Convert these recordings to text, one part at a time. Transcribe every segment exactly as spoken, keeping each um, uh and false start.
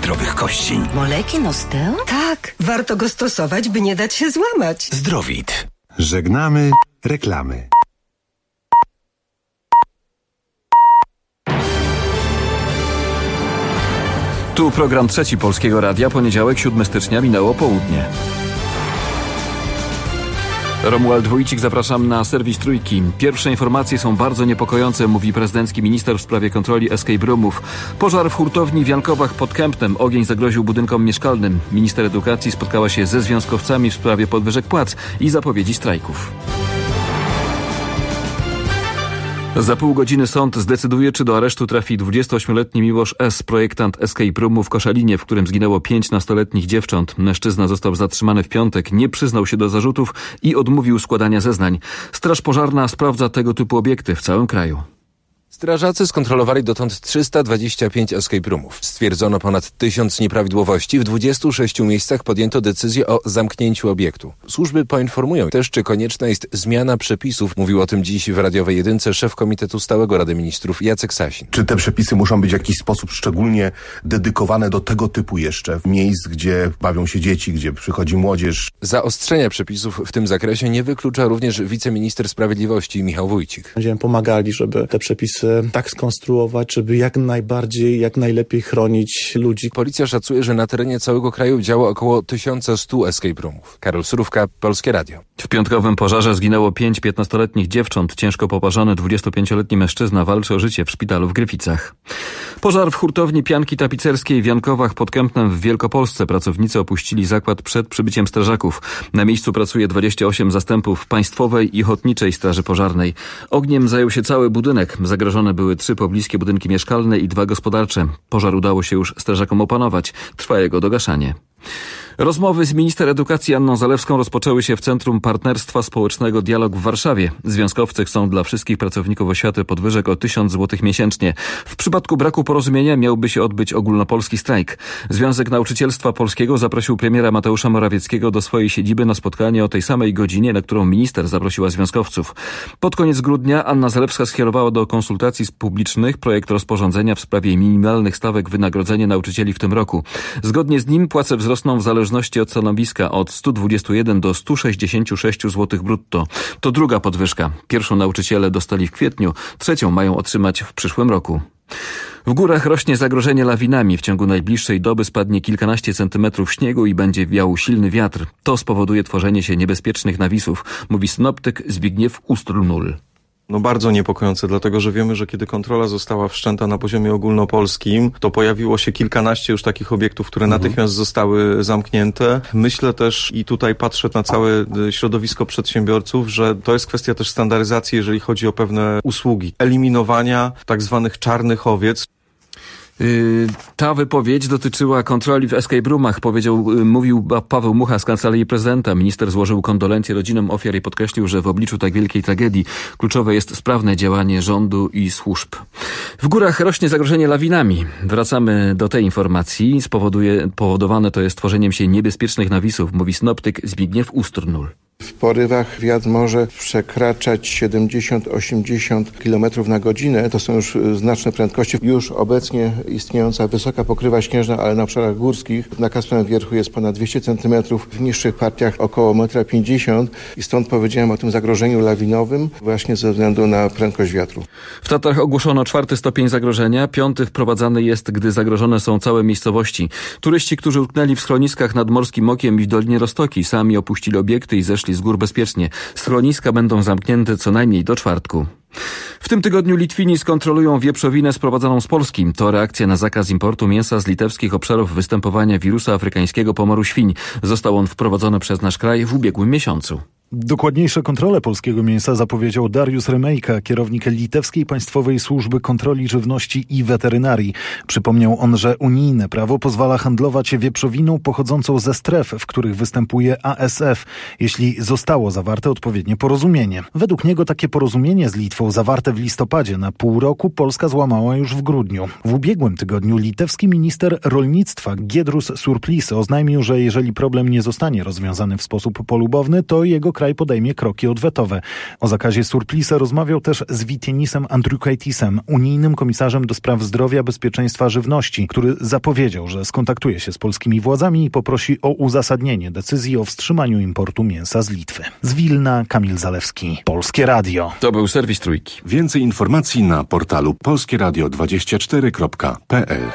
zdrowych kości. Molekin Osteo? Tak, warto go stosować, by nie dać się złamać. Zdrowit. Żegnamy reklamy. Tu program Trzeci Polskiego Radia, poniedziałek, siódmego stycznia, minęło południe. Romuald Wójcik, zapraszam na serwis Trójki. Pierwsze informacje są bardzo niepokojące, mówi prezydencki minister w sprawie kontroli escape roomów. Pożar w hurtowni w Jankowach pod Kępnem. Ogień zagroził budynkom mieszkalnym. Minister edukacji spotkała się ze związkowcami w sprawie podwyżek płac i zapowiedzi strajków. Za pół godziny sąd zdecyduje, czy do aresztu trafi dwudziestoośmioletni Miłosz S., projektant escape roomu w Koszalinie, w którym zginęło pięć nastoletnich dziewcząt. Mężczyzna został zatrzymany w piątek, nie przyznał się do zarzutów i odmówił składania zeznań. Straż Pożarna sprawdza tego typu obiekty w całym kraju. Strażacy skontrolowali dotąd trzysta dwadzieścia pięć escape roomów. Stwierdzono ponad tysiąc nieprawidłowości. W dwudziestu sześciu miejscach podjęto decyzję o zamknięciu obiektu. Służby poinformują też, czy konieczna jest zmiana przepisów. Mówił o tym dziś w radiowej jedynce szef Komitetu Stałego Rady Ministrów Jacek Sasin. Czy te przepisy muszą być w jakiś sposób szczególnie dedykowane do tego typu jeszcze miejsc, gdzie bawią się dzieci, gdzie przychodzi młodzież? Zaostrzenia przepisów w tym zakresie nie wyklucza również wiceminister sprawiedliwości Michał Wójcik. Będziemy pomagali, żeby te przepisy tak skonstruować, żeby jak najbardziej, jak najlepiej chronić ludzi. Policja szacuje, że na terenie całego kraju działa około tysiąc sto escape roomów. Karol Surówka, Polskie Radio. W piątkowym pożarze zginęło pięć piętnastoletnich dziewcząt. Ciężko poparzony dwudziestopięcioletni mężczyzna walczy o życie w szpitalu w Gryficach. Pożar w hurtowni pianki tapicerskiej w Jankowach pod Kępnem w Wielkopolsce. Pracownicy opuścili zakład przed przybyciem strażaków. Na miejscu pracuje dwadzieścia osiem zastępów Państwowej i Ochotniczej Straży Pożarnej. Ogniem zajął się cały budynek. Zagrożone były trzy pobliskie budynki mieszkalne i dwa gospodarcze. Pożar udało się już strażakom opanować. Trwa jego dogaszanie. Rozmowy z minister edukacji Anną Zalewską rozpoczęły się w Centrum Partnerstwa Społecznego Dialog w Warszawie. Związkowcy chcą dla wszystkich pracowników oświaty podwyżek o tysiąc złotych miesięcznie. W przypadku braku porozumienia miałby się odbyć ogólnopolski strajk. Związek Nauczycielstwa Polskiego zaprosił premiera Mateusza Morawieckiego do swojej siedziby na spotkanie o tej samej godzinie, na którą minister zaprosiła związkowców. Pod koniec grudnia Anna Zalewska skierowała do konsultacji publicznych projekt rozporządzenia w sprawie minimalnych stawek wynagrodzenia nauczycieli w tym roku. Zgodnie z nim płace wzrosną w zależności od stanowiska od stu dwudziestu jeden do stu sześćdziesięciu sześciu złotych brutto. To druga podwyżka. Pierwszą nauczyciele dostali w kwietniu, trzecią mają otrzymać w przyszłym roku. W górach rośnie zagrożenie lawinami. W ciągu najbliższej doby spadnie kilkanaście centymetrów śniegu i będzie wiał silny wiatr. To spowoduje tworzenie się niebezpiecznych nawisów, mówi synoptyk Zbigniew Ustrnul. No bardzo niepokojące, dlatego że wiemy, że kiedy kontrola została wszczęta na poziomie ogólnopolskim, to pojawiło się kilkanaście już takich obiektów, które mhm. natychmiast zostały zamknięte. Myślę też, i tutaj patrzę na całe środowisko przedsiębiorców, że to jest kwestia też standaryzacji, jeżeli chodzi o pewne usługi. Eliminowania tak zwanych czarnych owiec. Yy, ta wypowiedź dotyczyła kontroli w escape roomach, powiedział, yy, mówił Paweł Mucha z Kancelarii Prezydenta. Minister złożył kondolencje rodzinom ofiar i podkreślił, że w obliczu tak wielkiej tragedii kluczowe jest sprawne działanie rządu i służb. W górach rośnie zagrożenie lawinami. Wracamy do tej informacji. Spowoduje, powodowane to jest tworzeniem się niebezpiecznych nawisów, mówi synoptyk Zbigniew Ustrnul. W porywach wiatr może przekraczać siedemdziesiąt osiemdziesiąt kilometrów na godzinę. To są już znaczne prędkości. Już obecnie istniejąca wysoka pokrywa śnieżna, ale na obszarach górskich na Kasprowym Wierchu jest ponad dwieście centymetrów, w niższych partiach około jeden pięćdziesiąt metrów i stąd powiedziałem o tym zagrożeniu lawinowym właśnie ze względu na prędkość wiatru. W Tatrach ogłoszono czwarty stopień zagrożenia, piąty wprowadzany jest, gdy zagrożone są całe miejscowości. Turyści, którzy utknęli w schroniskach nad Morskim Okiem i w Dolinie Roztoki, sami opuścili obiekty i zeszli z gór bezpiecznie. Schroniska będą zamknięte co najmniej do czwartku. W tym tygodniu Litwini skontrolują wieprzowinę sprowadzoną z Polski. To reakcja na zakaz importu mięsa z litewskich obszarów występowania wirusa afrykańskiego pomoru świń. Został on wprowadzony przez nasz kraj w ubiegłym miesiącu. Dokładniejsze kontrole polskiego mięsa zapowiedział Dariusz Remejka, kierownik Litewskiej Państwowej Służby Kontroli Żywności i Weterynarii. Przypomniał on, że unijne prawo pozwala handlować wieprzowiną pochodzącą ze stref, w których występuje A S F, jeśli zostało zawarte odpowiednie porozumienie. Według niego takie porozumienie z Litwą przywództwo zawarte w listopadzie na pół roku Polska złamała już w grudniu. W ubiegłym tygodniu litewski minister rolnictwa Giedrius Surplis oznajmił, że jeżeli problem nie zostanie rozwiązany w sposób polubowny, to jego kraj podejmie kroki odwetowe. O zakazie Surplisa rozmawiał też z Vytenisem Andriukaitisem, unijnym komisarzem do spraw zdrowia, bezpieczeństwa żywności, który zapowiedział, że skontaktuje się z polskimi władzami i poprosi o uzasadnienie decyzji o wstrzymaniu importu mięsa z Litwy. Z Wilna Kamil Zalewski, Polskie Radio. To był serwis Trójki. Więcej informacji na portalu polskie radio dwadzieścia cztery kropka p l.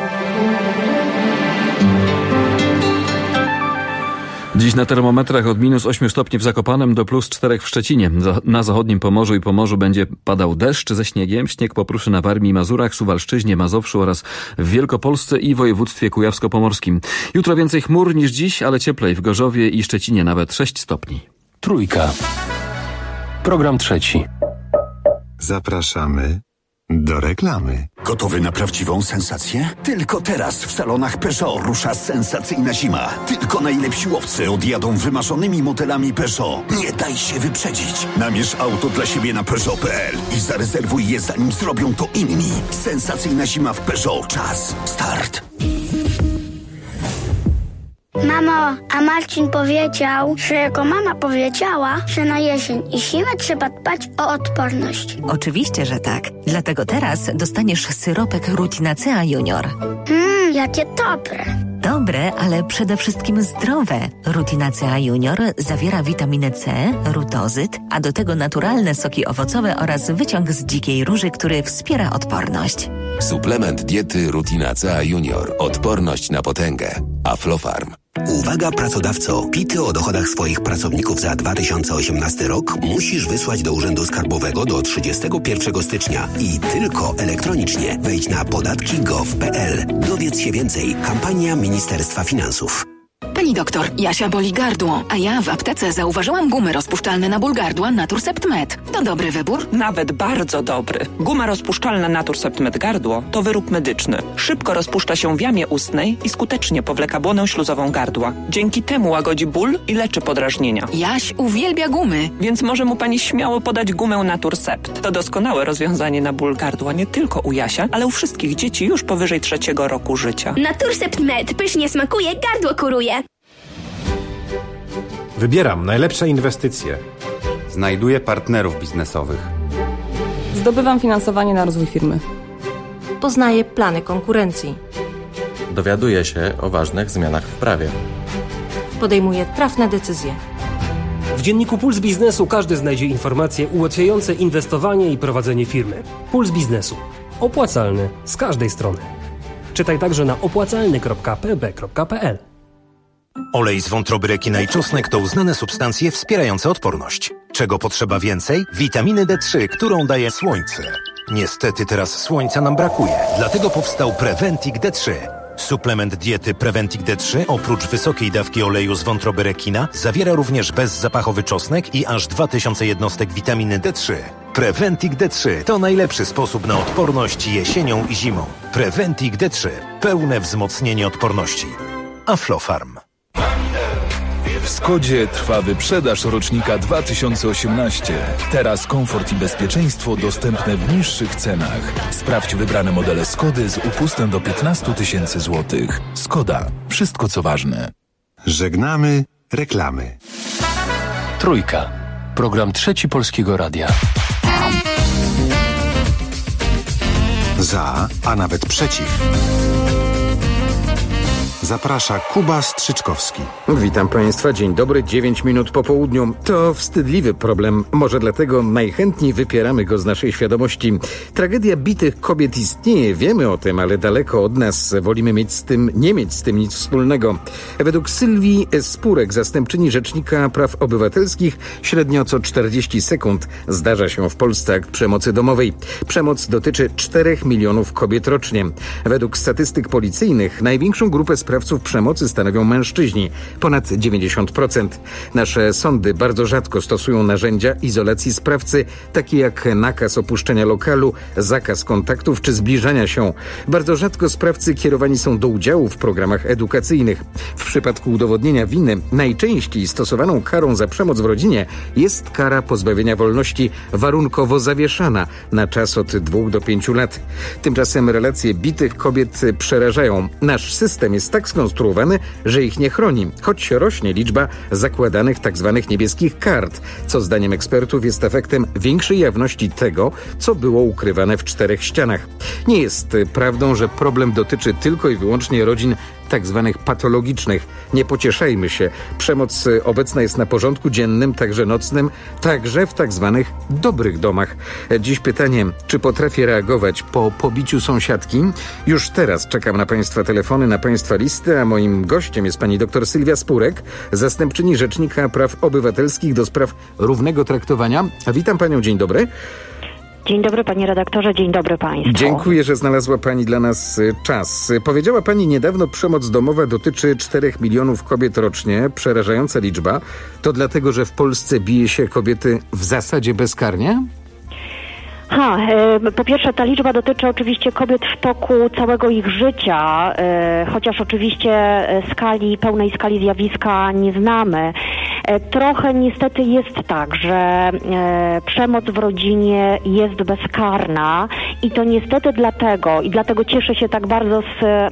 Dziś na termometrach od minus ośmiu stopni w Zakopanem do plus czterech w Szczecinie. Na zachodnim Pomorzu i Pomorzu będzie padał deszcz ze śniegiem. Śnieg popruszy na Warmii i Mazurach, Suwalszczyźnie, Mazowszu oraz w Wielkopolsce i województwie kujawsko-pomorskim. Jutro więcej chmur niż dziś, ale cieplej w Gorzowie i Szczecinie nawet sześć stopni. Trójka. Program trzeci. Zapraszamy do reklamy. Gotowy na prawdziwą sensację? Tylko teraz w salonach Peugeot rusza sensacyjna zima. Tylko najlepsi łowcy odjadą wymarzonymi modelami Peugeot. Nie daj się wyprzedzić. Namierz auto dla siebie na Peugeot kropka p l i zarezerwuj je, zanim zrobią to inni. Sensacyjna zima w Peugeot. Czas. Start. Mamo, a Marcin powiedział, że jego mama powiedziała, że na jesień i zimę trzeba dbać o odporność. Oczywiście, że tak. Dlatego teraz dostaniesz syropek Rutinacea Junior. Mmm, jakie dobre. Dobre, ale przede wszystkim zdrowe. Rutinacea Junior zawiera witaminę C, rutozyt, a do tego naturalne soki owocowe oraz wyciąg z dzikiej róży, który wspiera odporność. Suplement diety Rutinacea Junior. Odporność na potęgę. Aflofarm. Uwaga pracodawco, pity o dochodach swoich pracowników za dwa tysiące osiemnasty rok musisz wysłać do Urzędu Skarbowego do trzydziestego pierwszego stycznia i tylko elektronicznie. Wejdź na podatki kropka gov kropka p l. Dowiedz się więcej. Kampania Ministerstwa Finansów. Pani doktor, Jasia boli gardło, a ja w aptece zauważyłam gumy rozpuszczalne na ból gardła Naturcept Med. To dobry wybór? Nawet bardzo dobry. Guma rozpuszczalna Naturcept Med gardło to wyrób medyczny. Szybko rozpuszcza się w jamie ustnej i skutecznie powleka błonę śluzową gardła. Dzięki temu łagodzi ból i leczy podrażnienia. Jaś uwielbia gumy. Więc może mu pani śmiało podać gumę Naturcept. To doskonałe rozwiązanie na ból gardła nie tylko u Jasia, ale u wszystkich dzieci już powyżej trzeciego roku życia. Naturcept Med pysznie smakuje, gardło kuruje. Wybieram najlepsze inwestycje. Znajduję partnerów biznesowych. Zdobywam finansowanie na rozwój firmy. Poznaję plany konkurencji. Dowiaduję się o ważnych zmianach w prawie. Podejmuję trafne decyzje. W dzienniku Puls Biznesu każdy znajdzie informacje ułatwiające inwestowanie i prowadzenie firmy. Puls Biznesu. Opłacalny z każdej strony. Czytaj także na opłacalny kropka p b kropka p l. Olej z wątroby rekina i czosnek to uznane substancje wspierające odporność. Czego potrzeba więcej? Witaminy D trzy, którą daje słońce. Niestety teraz słońca nam brakuje, dlatego powstał Preventic D trzy. Suplement diety Preventic D trzy oprócz wysokiej dawki oleju z wątroby rekina zawiera również bezzapachowy czosnek i aż dwa tysiące jednostek witaminy D trzy. Preventic D trzy to najlepszy sposób na odporność jesienią i zimą. Preventic D trzy. Pełne wzmocnienie odporności. Aflofarm. W Skodzie trwa wyprzedaż rocznika dwa tysiące osiemnaście. Teraz komfort i bezpieczeństwo dostępne w niższych cenach. Sprawdź wybrane modele Skody z upustem do piętnaście tysięcy złotych. Skoda. Wszystko co ważne. Żegnamy reklamy. Trójka. Program trzeci Polskiego Radia. Za, a nawet przeciw. Zaprasza Kuba Strzyczkowski. Witam Państwa, dzień dobry, dziewięć minut po południu. To wstydliwy problem, może dlatego najchętniej wypieramy go z naszej świadomości. Tragedia bitych kobiet istnieje, wiemy o tym, ale daleko od nas. Wolimy mieć z tym, nie mieć z tym nic wspólnego. Według Sylwii Spurek, zastępczyni Rzecznika Praw Obywatelskich, średnio co czterdzieści sekund zdarza się w Polsce akt przemocy domowej. Przemoc dotyczy czterech milionów kobiet rocznie. Według statystyk policyjnych największą grupę spraw sprawców przemocy stanowią mężczyźni, ponad dziewięćdziesiąt procent. Nasze sądy bardzo rzadko stosują narzędzia izolacji sprawcy, takie jak nakaz opuszczenia lokalu, zakaz kontaktów czy zbliżania się. Bardzo rzadko sprawcy kierowani są do udziału w programach edukacyjnych. W przypadku udowodnienia winy najczęściej stosowaną karą za przemoc w rodzinie jest kara pozbawienia wolności warunkowo zawieszana na czas od dwóch do pięciu lat. Tymczasem relacje bitych kobiet przerażają. Nasz system jest tak skonstruowany, że ich nie chroni, choć rośnie liczba zakładanych tzw. niebieskich kart, co zdaniem ekspertów jest efektem większej jawności tego, co było ukrywane w czterech ścianach. Nie jest prawdą, że problem dotyczy tylko i wyłącznie rodzin tak zwanych patologicznych. Nie pocieszajmy się. Przemoc obecna jest na porządku dziennym, także nocnym, także w tak zwanych dobrych domach. Dziś pytanie, czy potrafię reagować po pobiciu sąsiadki? Już teraz czekam na Państwa telefony, na Państwa listy, a moim gościem jest pani dr Sylwia Spurek, zastępczyni Rzecznika Praw Obywatelskich do spraw równego traktowania. Witam Panią, dzień dobry. Dzień dobry panie redaktorze, dzień dobry państwu. Dziękuję, że znalazła pani dla nas czas. Powiedziała pani niedawno, przemoc domowa dotyczy czterech milionów kobiet rocznie. Przerażająca liczba. To dlatego, że w Polsce bije się kobiety w zasadzie bezkarnie? Ha, e, po pierwsze ta liczba dotyczy oczywiście kobiet w toku całego ich życia, e, chociaż oczywiście skali, pełnej skali zjawiska nie znamy. E, trochę niestety jest tak, że e, przemoc w rodzinie jest bezkarna i to niestety dlatego, i dlatego cieszę się tak bardzo z e,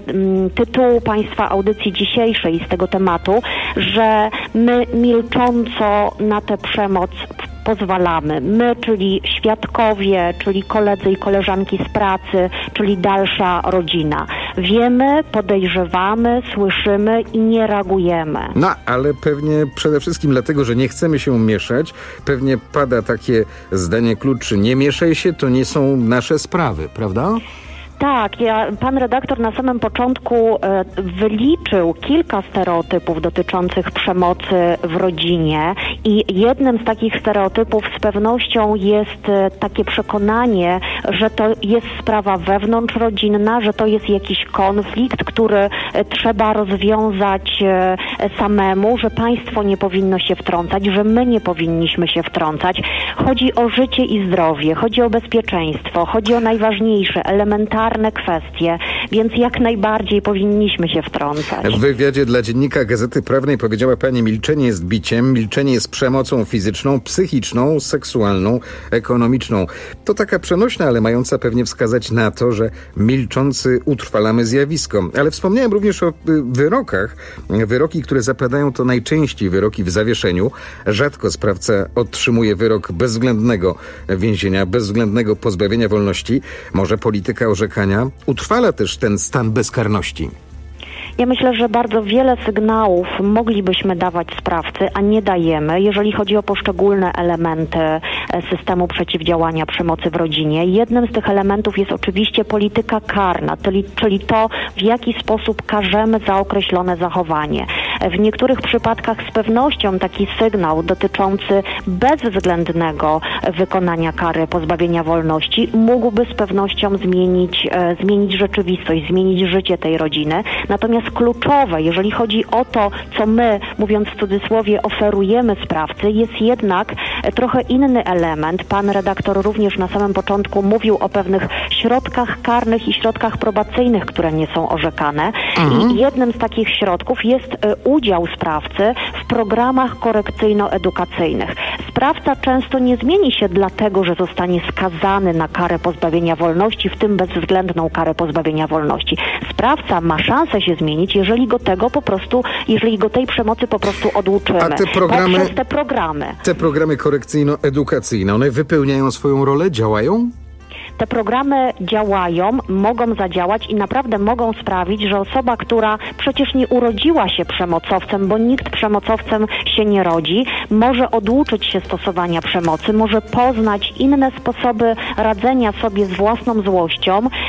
m, tytułu Państwa audycji dzisiejszej i z tego tematu, że my milcząco na tę przemoc pozwalamy. My, czyli świadkowie, czyli koledzy i koleżanki z pracy, czyli dalsza rodzina. Wiemy, podejrzewamy, słyszymy i nie reagujemy. No, ale pewnie przede wszystkim dlatego, że nie chcemy się mieszać, pewnie pada takie zdanie klucz, nie mieszaj się, to nie są nasze sprawy, prawda? Tak, ja, pan redaktor na samym początku e, wyliczył kilka stereotypów dotyczących przemocy w rodzinie i jednym z takich stereotypów z pewnością jest e, takie przekonanie, że to jest sprawa wewnątrzrodzinna, że to jest jakiś konflikt, który e, trzeba rozwiązać e, samemu, że państwo nie powinno się wtrącać, że my nie powinniśmy się wtrącać. Chodzi o życie i zdrowie, chodzi o bezpieczeństwo, chodzi o najważniejsze, elementarne kwestie, więc jak najbardziej powinniśmy się wtrącać. W wywiadzie dla Dziennika Gazety Prawnej powiedziała pani, milczenie jest biciem, milczenie jest przemocą fizyczną, psychiczną, seksualną, ekonomiczną. To taka przenośna, ale mająca pewnie wskazać na to, że milczący utrwalamy zjawisko. Ale wspomniałem również o wyrokach. Wyroki, które zapadają, to najczęściej wyroki w zawieszeniu. Rzadko sprawca otrzymuje wyrok bezwzględnego więzienia, bezwzględnego pozbawienia wolności. Może polityka orzekania utrwala też ten stan bezkarności. Ja myślę, że bardzo wiele sygnałów moglibyśmy dawać sprawcy, a nie dajemy, jeżeli chodzi o poszczególne elementy systemu przeciwdziałania przemocy w rodzinie. Jednym z tych elementów jest oczywiście polityka karna, czyli, czyli to, w jaki sposób karzemy za określone zachowanie. W niektórych przypadkach z pewnością taki sygnał dotyczący bezwzględnego wykonania kary pozbawienia wolności mógłby z pewnością zmienić, e, zmienić rzeczywistość, zmienić życie tej rodziny. Natomiast kluczowe, jeżeli chodzi o to, co my, mówiąc w cudzysłowie, oferujemy sprawcy, jest jednak trochę inny element. Pan redaktor również na samym początku mówił o pewnych środkach karnych i środkach probacyjnych, które nie są orzekane. Mhm. I jednym z takich środków jest udział sprawcy w programach korekcyjno-edukacyjnych. Sprawca często nie zmieni się dlatego, że zostanie skazany na karę pozbawienia wolności, w tym bezwzględną karę pozbawienia wolności. Sprawca ma szansę się zmienić, jeżeli go tego po prostu, jeżeli go tej przemocy po prostu oduczymy. A te programy, poprzez te programy. Te programy korekcyjno-edukacyjne, one wypełniają swoją rolę, działają? Te programy działają, mogą zadziałać i naprawdę mogą sprawić, że osoba, która przecież nie urodziła się przemocowcem, bo nikt przemocowcem się nie rodzi, może oduczyć się stosowania przemocy, może poznać inne sposoby radzenia sobie z własną złością,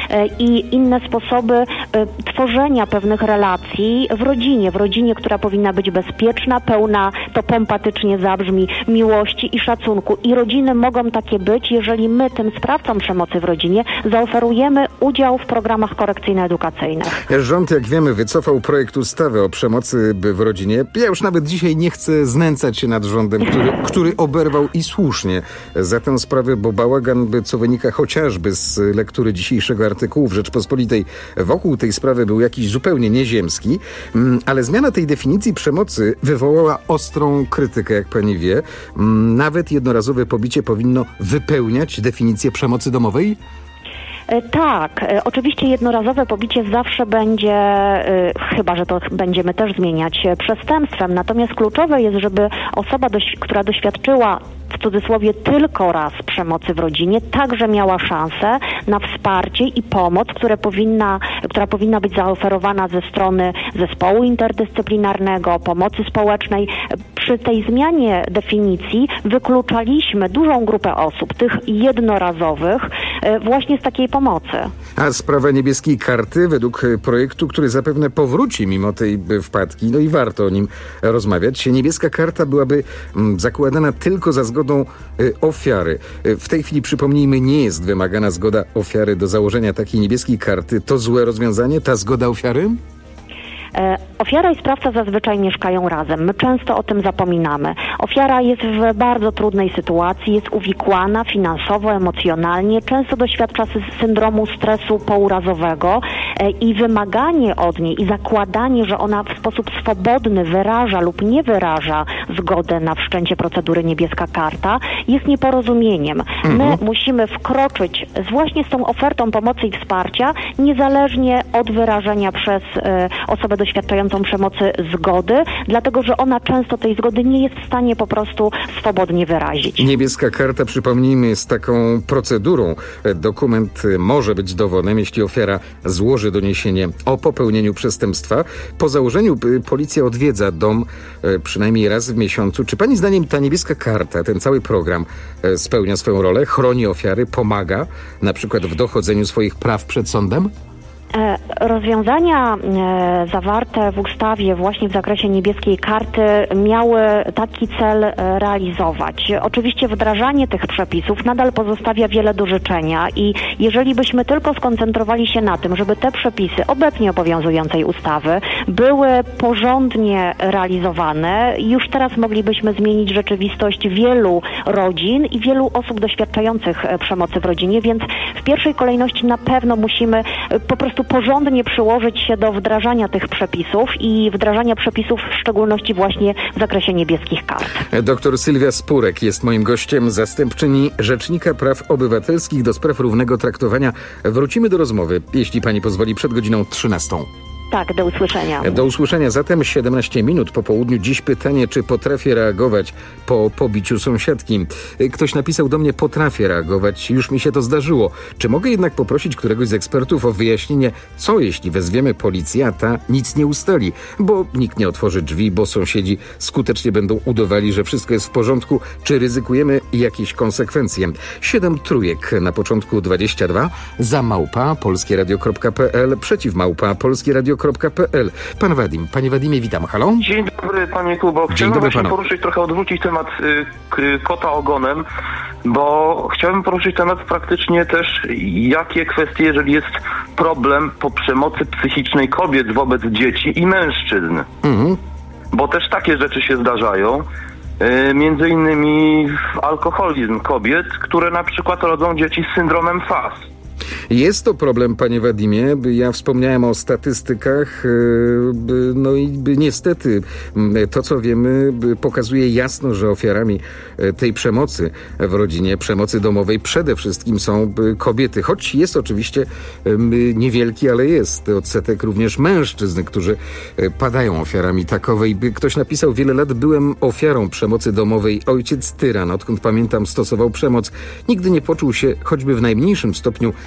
i inne sposoby tworzenia pewnych relacji w rodzinie, w rodzinie, która powinna być bezpieczna, pełna, to pompatycznie zabrzmi, miłości i szacunku. I rodziny mogą takie być, jeżeli my tym sprawcom przemocy w rodzinie zaoferujemy udział w programach korekcyjno-edukacyjnych. Rząd, jak wiemy, wycofał projekt ustawy o przemocy w rodzinie. Ja już nawet dzisiaj nie chcę znęcać się nad rządem, który, który oberwał i słusznie za tę sprawę, bo bałagan, co wynika chociażby z lektury dzisiejszego artykułu w Rzeczpospolitej, wokół tej sprawy był jakiś zupełnie nieziemski, ale zmiana tej definicji przemocy wywołała ostrą krytykę, jak pani wie. Nawet jednorazowe pobicie powinno wypełniać definicję przemocy domowej? Tak, oczywiście jednorazowe pobicie zawsze będzie, chyba że to będziemy też zmieniać, przestępstwem. Natomiast kluczowe jest, żeby osoba, która doświadczyła w cudzysłowie tylko raz przemocy w rodzinie, także miała szansę na wsparcie i pomoc, które powinna, która powinna być zaoferowana ze strony zespołu interdyscyplinarnego, pomocy społecznej. Przy tej zmianie definicji wykluczaliśmy dużą grupę osób, tych jednorazowych, właśnie z takiej pomocy. A sprawa niebieskiej karty, według projektu, który zapewne powróci mimo tej wpadki, no i warto o nim rozmawiać, niebieska karta byłaby zakładana tylko za zgodą ofiary. W tej chwili, przypomnijmy, nie jest wymagana zgoda ofiary do założenia takiej niebieskiej karty. To złe rozwiązanie, ta zgoda ofiary? Ofiara i sprawca zazwyczaj mieszkają razem. My często o tym zapominamy. Ofiara jest w bardzo trudnej sytuacji, jest uwikłana finansowo, emocjonalnie, często doświadcza syndromu stresu pourazowego i wymaganie od niej i zakładanie, że ona w sposób swobodny wyraża lub nie wyraża zgodę na wszczęcie procedury niebieska karta jest nieporozumieniem. Mhm. My musimy wkroczyć właśnie z tą ofertą pomocy i wsparcia, niezależnie od wyrażenia przez e, osobę doświadczającą przemocy zgody, dlatego że ona często tej zgody nie jest w stanie po prostu swobodnie wyrazić. Niebieska karta, przypomnijmy, jest taką procedurą. Dokument może być dowodem, jeśli ofiara złoży doniesienie o popełnieniu przestępstwa. Po założeniu policja odwiedza dom przynajmniej raz w miesiącu. Czy pani zdaniem ta niebieska karta, ten cały program spełnia swoją rolę, chroni ofiary, pomaga na przykład w dochodzeniu swoich praw przed sądem? Rozwiązania zawarte w ustawie właśnie w zakresie niebieskiej karty miały taki cel realizować. Oczywiście wdrażanie tych przepisów nadal pozostawia wiele do życzenia i jeżeli byśmy tylko skoncentrowali się na tym, żeby te przepisy obecnie obowiązującej ustawy były porządnie realizowane, już teraz moglibyśmy zmienić rzeczywistość wielu rodzin i wielu osób doświadczających przemocy w rodzinie, więc w pierwszej kolejności na pewno musimy po prostu porządnie przyłożyć się do wdrażania tych przepisów i wdrażania przepisów w szczególności właśnie w zakresie niebieskich kart. Doktor Sylwia Spurek jest moim gościem, zastępczyni Rzecznika Praw Obywatelskich do spraw równego traktowania. Wrócimy do rozmowy, jeśli pani pozwoli, przed godziną trzynastą. Tak, do usłyszenia. Do usłyszenia. Zatem siedemnaście minut po południu. Dziś pytanie, czy potrafię reagować po pobiciu sąsiadki. Ktoś napisał do mnie, potrafię reagować. Już mi się to zdarzyło. Czy mogę jednak poprosić któregoś z ekspertów o wyjaśnienie, co jeśli wezwiemy policję, a ta nic nie ustali? Bo nikt nie otworzy drzwi, bo sąsiedzi skutecznie będą udawali, że wszystko jest w porządku. Czy ryzykujemy jakieś konsekwencje? Siedem trójek na początku dwadzieścia dwa. Za małpa polskieradio kropka pe el, przeciw małpa polskieradio kropka pe el. Pan Wadim. Panie Wadimie, witam. Halo? Dzień dobry, panie Kubo. Chciałbym właśnie panu. poruszyć, trochę odwrócić temat y, k, kota ogonem, bo chciałbym poruszyć temat praktycznie też, jakie kwestie, jeżeli jest problem po przemocy psychicznej kobiet wobec dzieci i mężczyzn. Mhm. Bo też takie rzeczy się zdarzają. Y, między innymi alkoholizm kobiet, które na przykład rodzą dzieci z syndromem F A S. Jest to problem, panie Wadimie. Ja wspomniałem o statystykach. No i niestety to, co wiemy, pokazuje jasno, że ofiarami tej przemocy w rodzinie, przemocy domowej przede wszystkim są kobiety. Choć jest oczywiście niewielki, ale jest odsetek również mężczyzn, którzy padają ofiarami takowej. Ktoś napisał, wiele lat byłem ofiarą przemocy domowej. Ojciec tyran, odkąd pamiętam, stosował przemoc. Nigdy nie poczuł się choćby w najmniejszym stopniu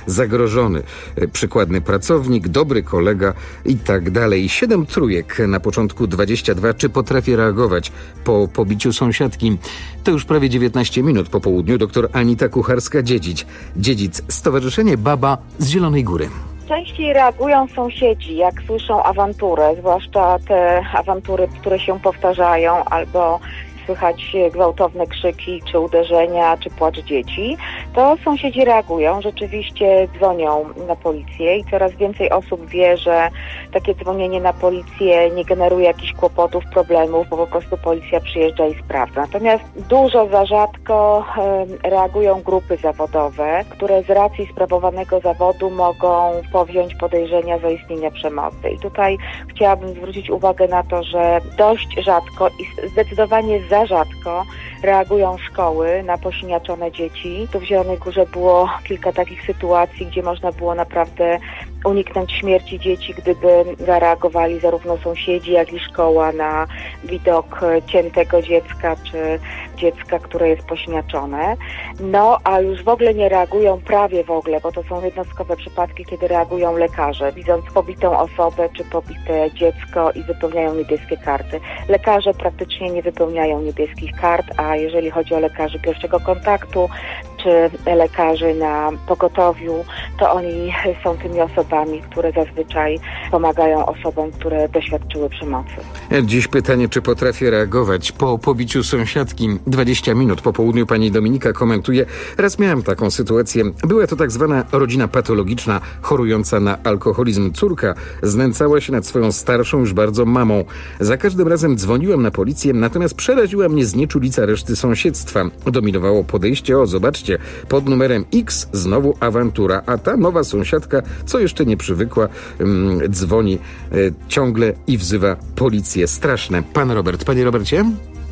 zagrożony. Przykładny pracownik, dobry kolega i tak dalej. Siedem trójek na początku dwadzieścia dwa. Czy potrafię reagować po pobiciu sąsiadki? To już prawie dziewiętnaście minut po południu. Doktor Anita Kucharska-Dziedzic. Dziedzic, Stowarzyszenie Baba z Zielonej Góry. Częściej reagują sąsiedzi, jak słyszą awanturę, zwłaszcza te awantury, które się powtarzają albo słychać gwałtowne krzyki, czy uderzenia, czy płacz dzieci, to sąsiedzi reagują, rzeczywiście dzwonią na policję i coraz więcej osób wie, że takie dzwonienie na policję nie generuje jakichś kłopotów, problemów, bo po prostu policja przyjeżdża i sprawdza. Natomiast dużo za rzadko e, reagują grupy zawodowe, które z racji sprawowanego zawodu mogą powziąć podejrzenia zaistnienia przemocy. I tutaj chciałabym zwrócić uwagę na to, że dość rzadko i zdecydowanie za rzadko reagują szkoły na posiniaczone dzieci. Tu w Zielonej Górze było kilka takich sytuacji, gdzie można było naprawdę uniknąć śmierci dzieci, gdyby zareagowali zarówno sąsiedzi, jak i szkoła na widok ciętego dziecka, czy dziecka, które jest posiniaczone. No, a już w ogóle nie reagują, prawie w ogóle, bo to są jednostkowe przypadki, kiedy reagują lekarze, widząc pobitą osobę, czy pobite dziecko i wypełniają niebieskie karty. Lekarze praktycznie nie wypełniają niebieskich kart, a jeżeli chodzi o lekarzy pierwszego kontaktu, czy lekarzy na pogotowiu, to oni są tymi osobami, które zazwyczaj pomagają osobom, które doświadczyły przemocy. Dziś pytanie, czy potrafię reagować po pobiciu sąsiadki. dwadzieścia minut po południu pani Dominika komentuje. Raz miałem taką sytuację. Była to tak zwana rodzina patologiczna, chorująca na alkoholizm. Córka znęcała się nad swoją starszą już bardzo mamą. Za każdym razem dzwoniłem na policję, natomiast przeraziła mnie znieczulica reszty sąsiedztwa. Dominowało podejście, o zobaczcie, pod numerem X znowu awantura, a ta nowa sąsiadka, co jeszcze nie przywykła, mm, dzwoni e, ciągle i wzywa policję. Straszne. Pan Robert. Panie Robercie?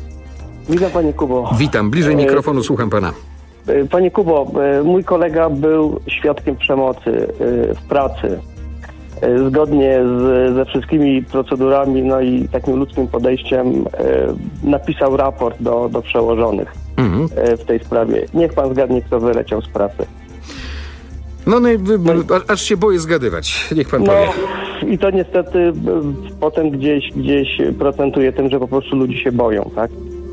Witam, panie Kubo. Witam. Bliżej mikrofonu, słucham pana. Panie Kubo, mój kolega był świadkiem przemocy w pracy. Zgodnie z, ze wszystkimi procedurami, no i takim ludzkim podejściem napisał raport do, do przełożonych mhm. w tej sprawie. Niech pan zgadnie, kto wyleciał z pracy. No, no aż się boję zgadywać. Niech pan no, powie. I to niestety potem gdzieś, gdzieś procentuje tym, że po prostu ludzie się boją, tak?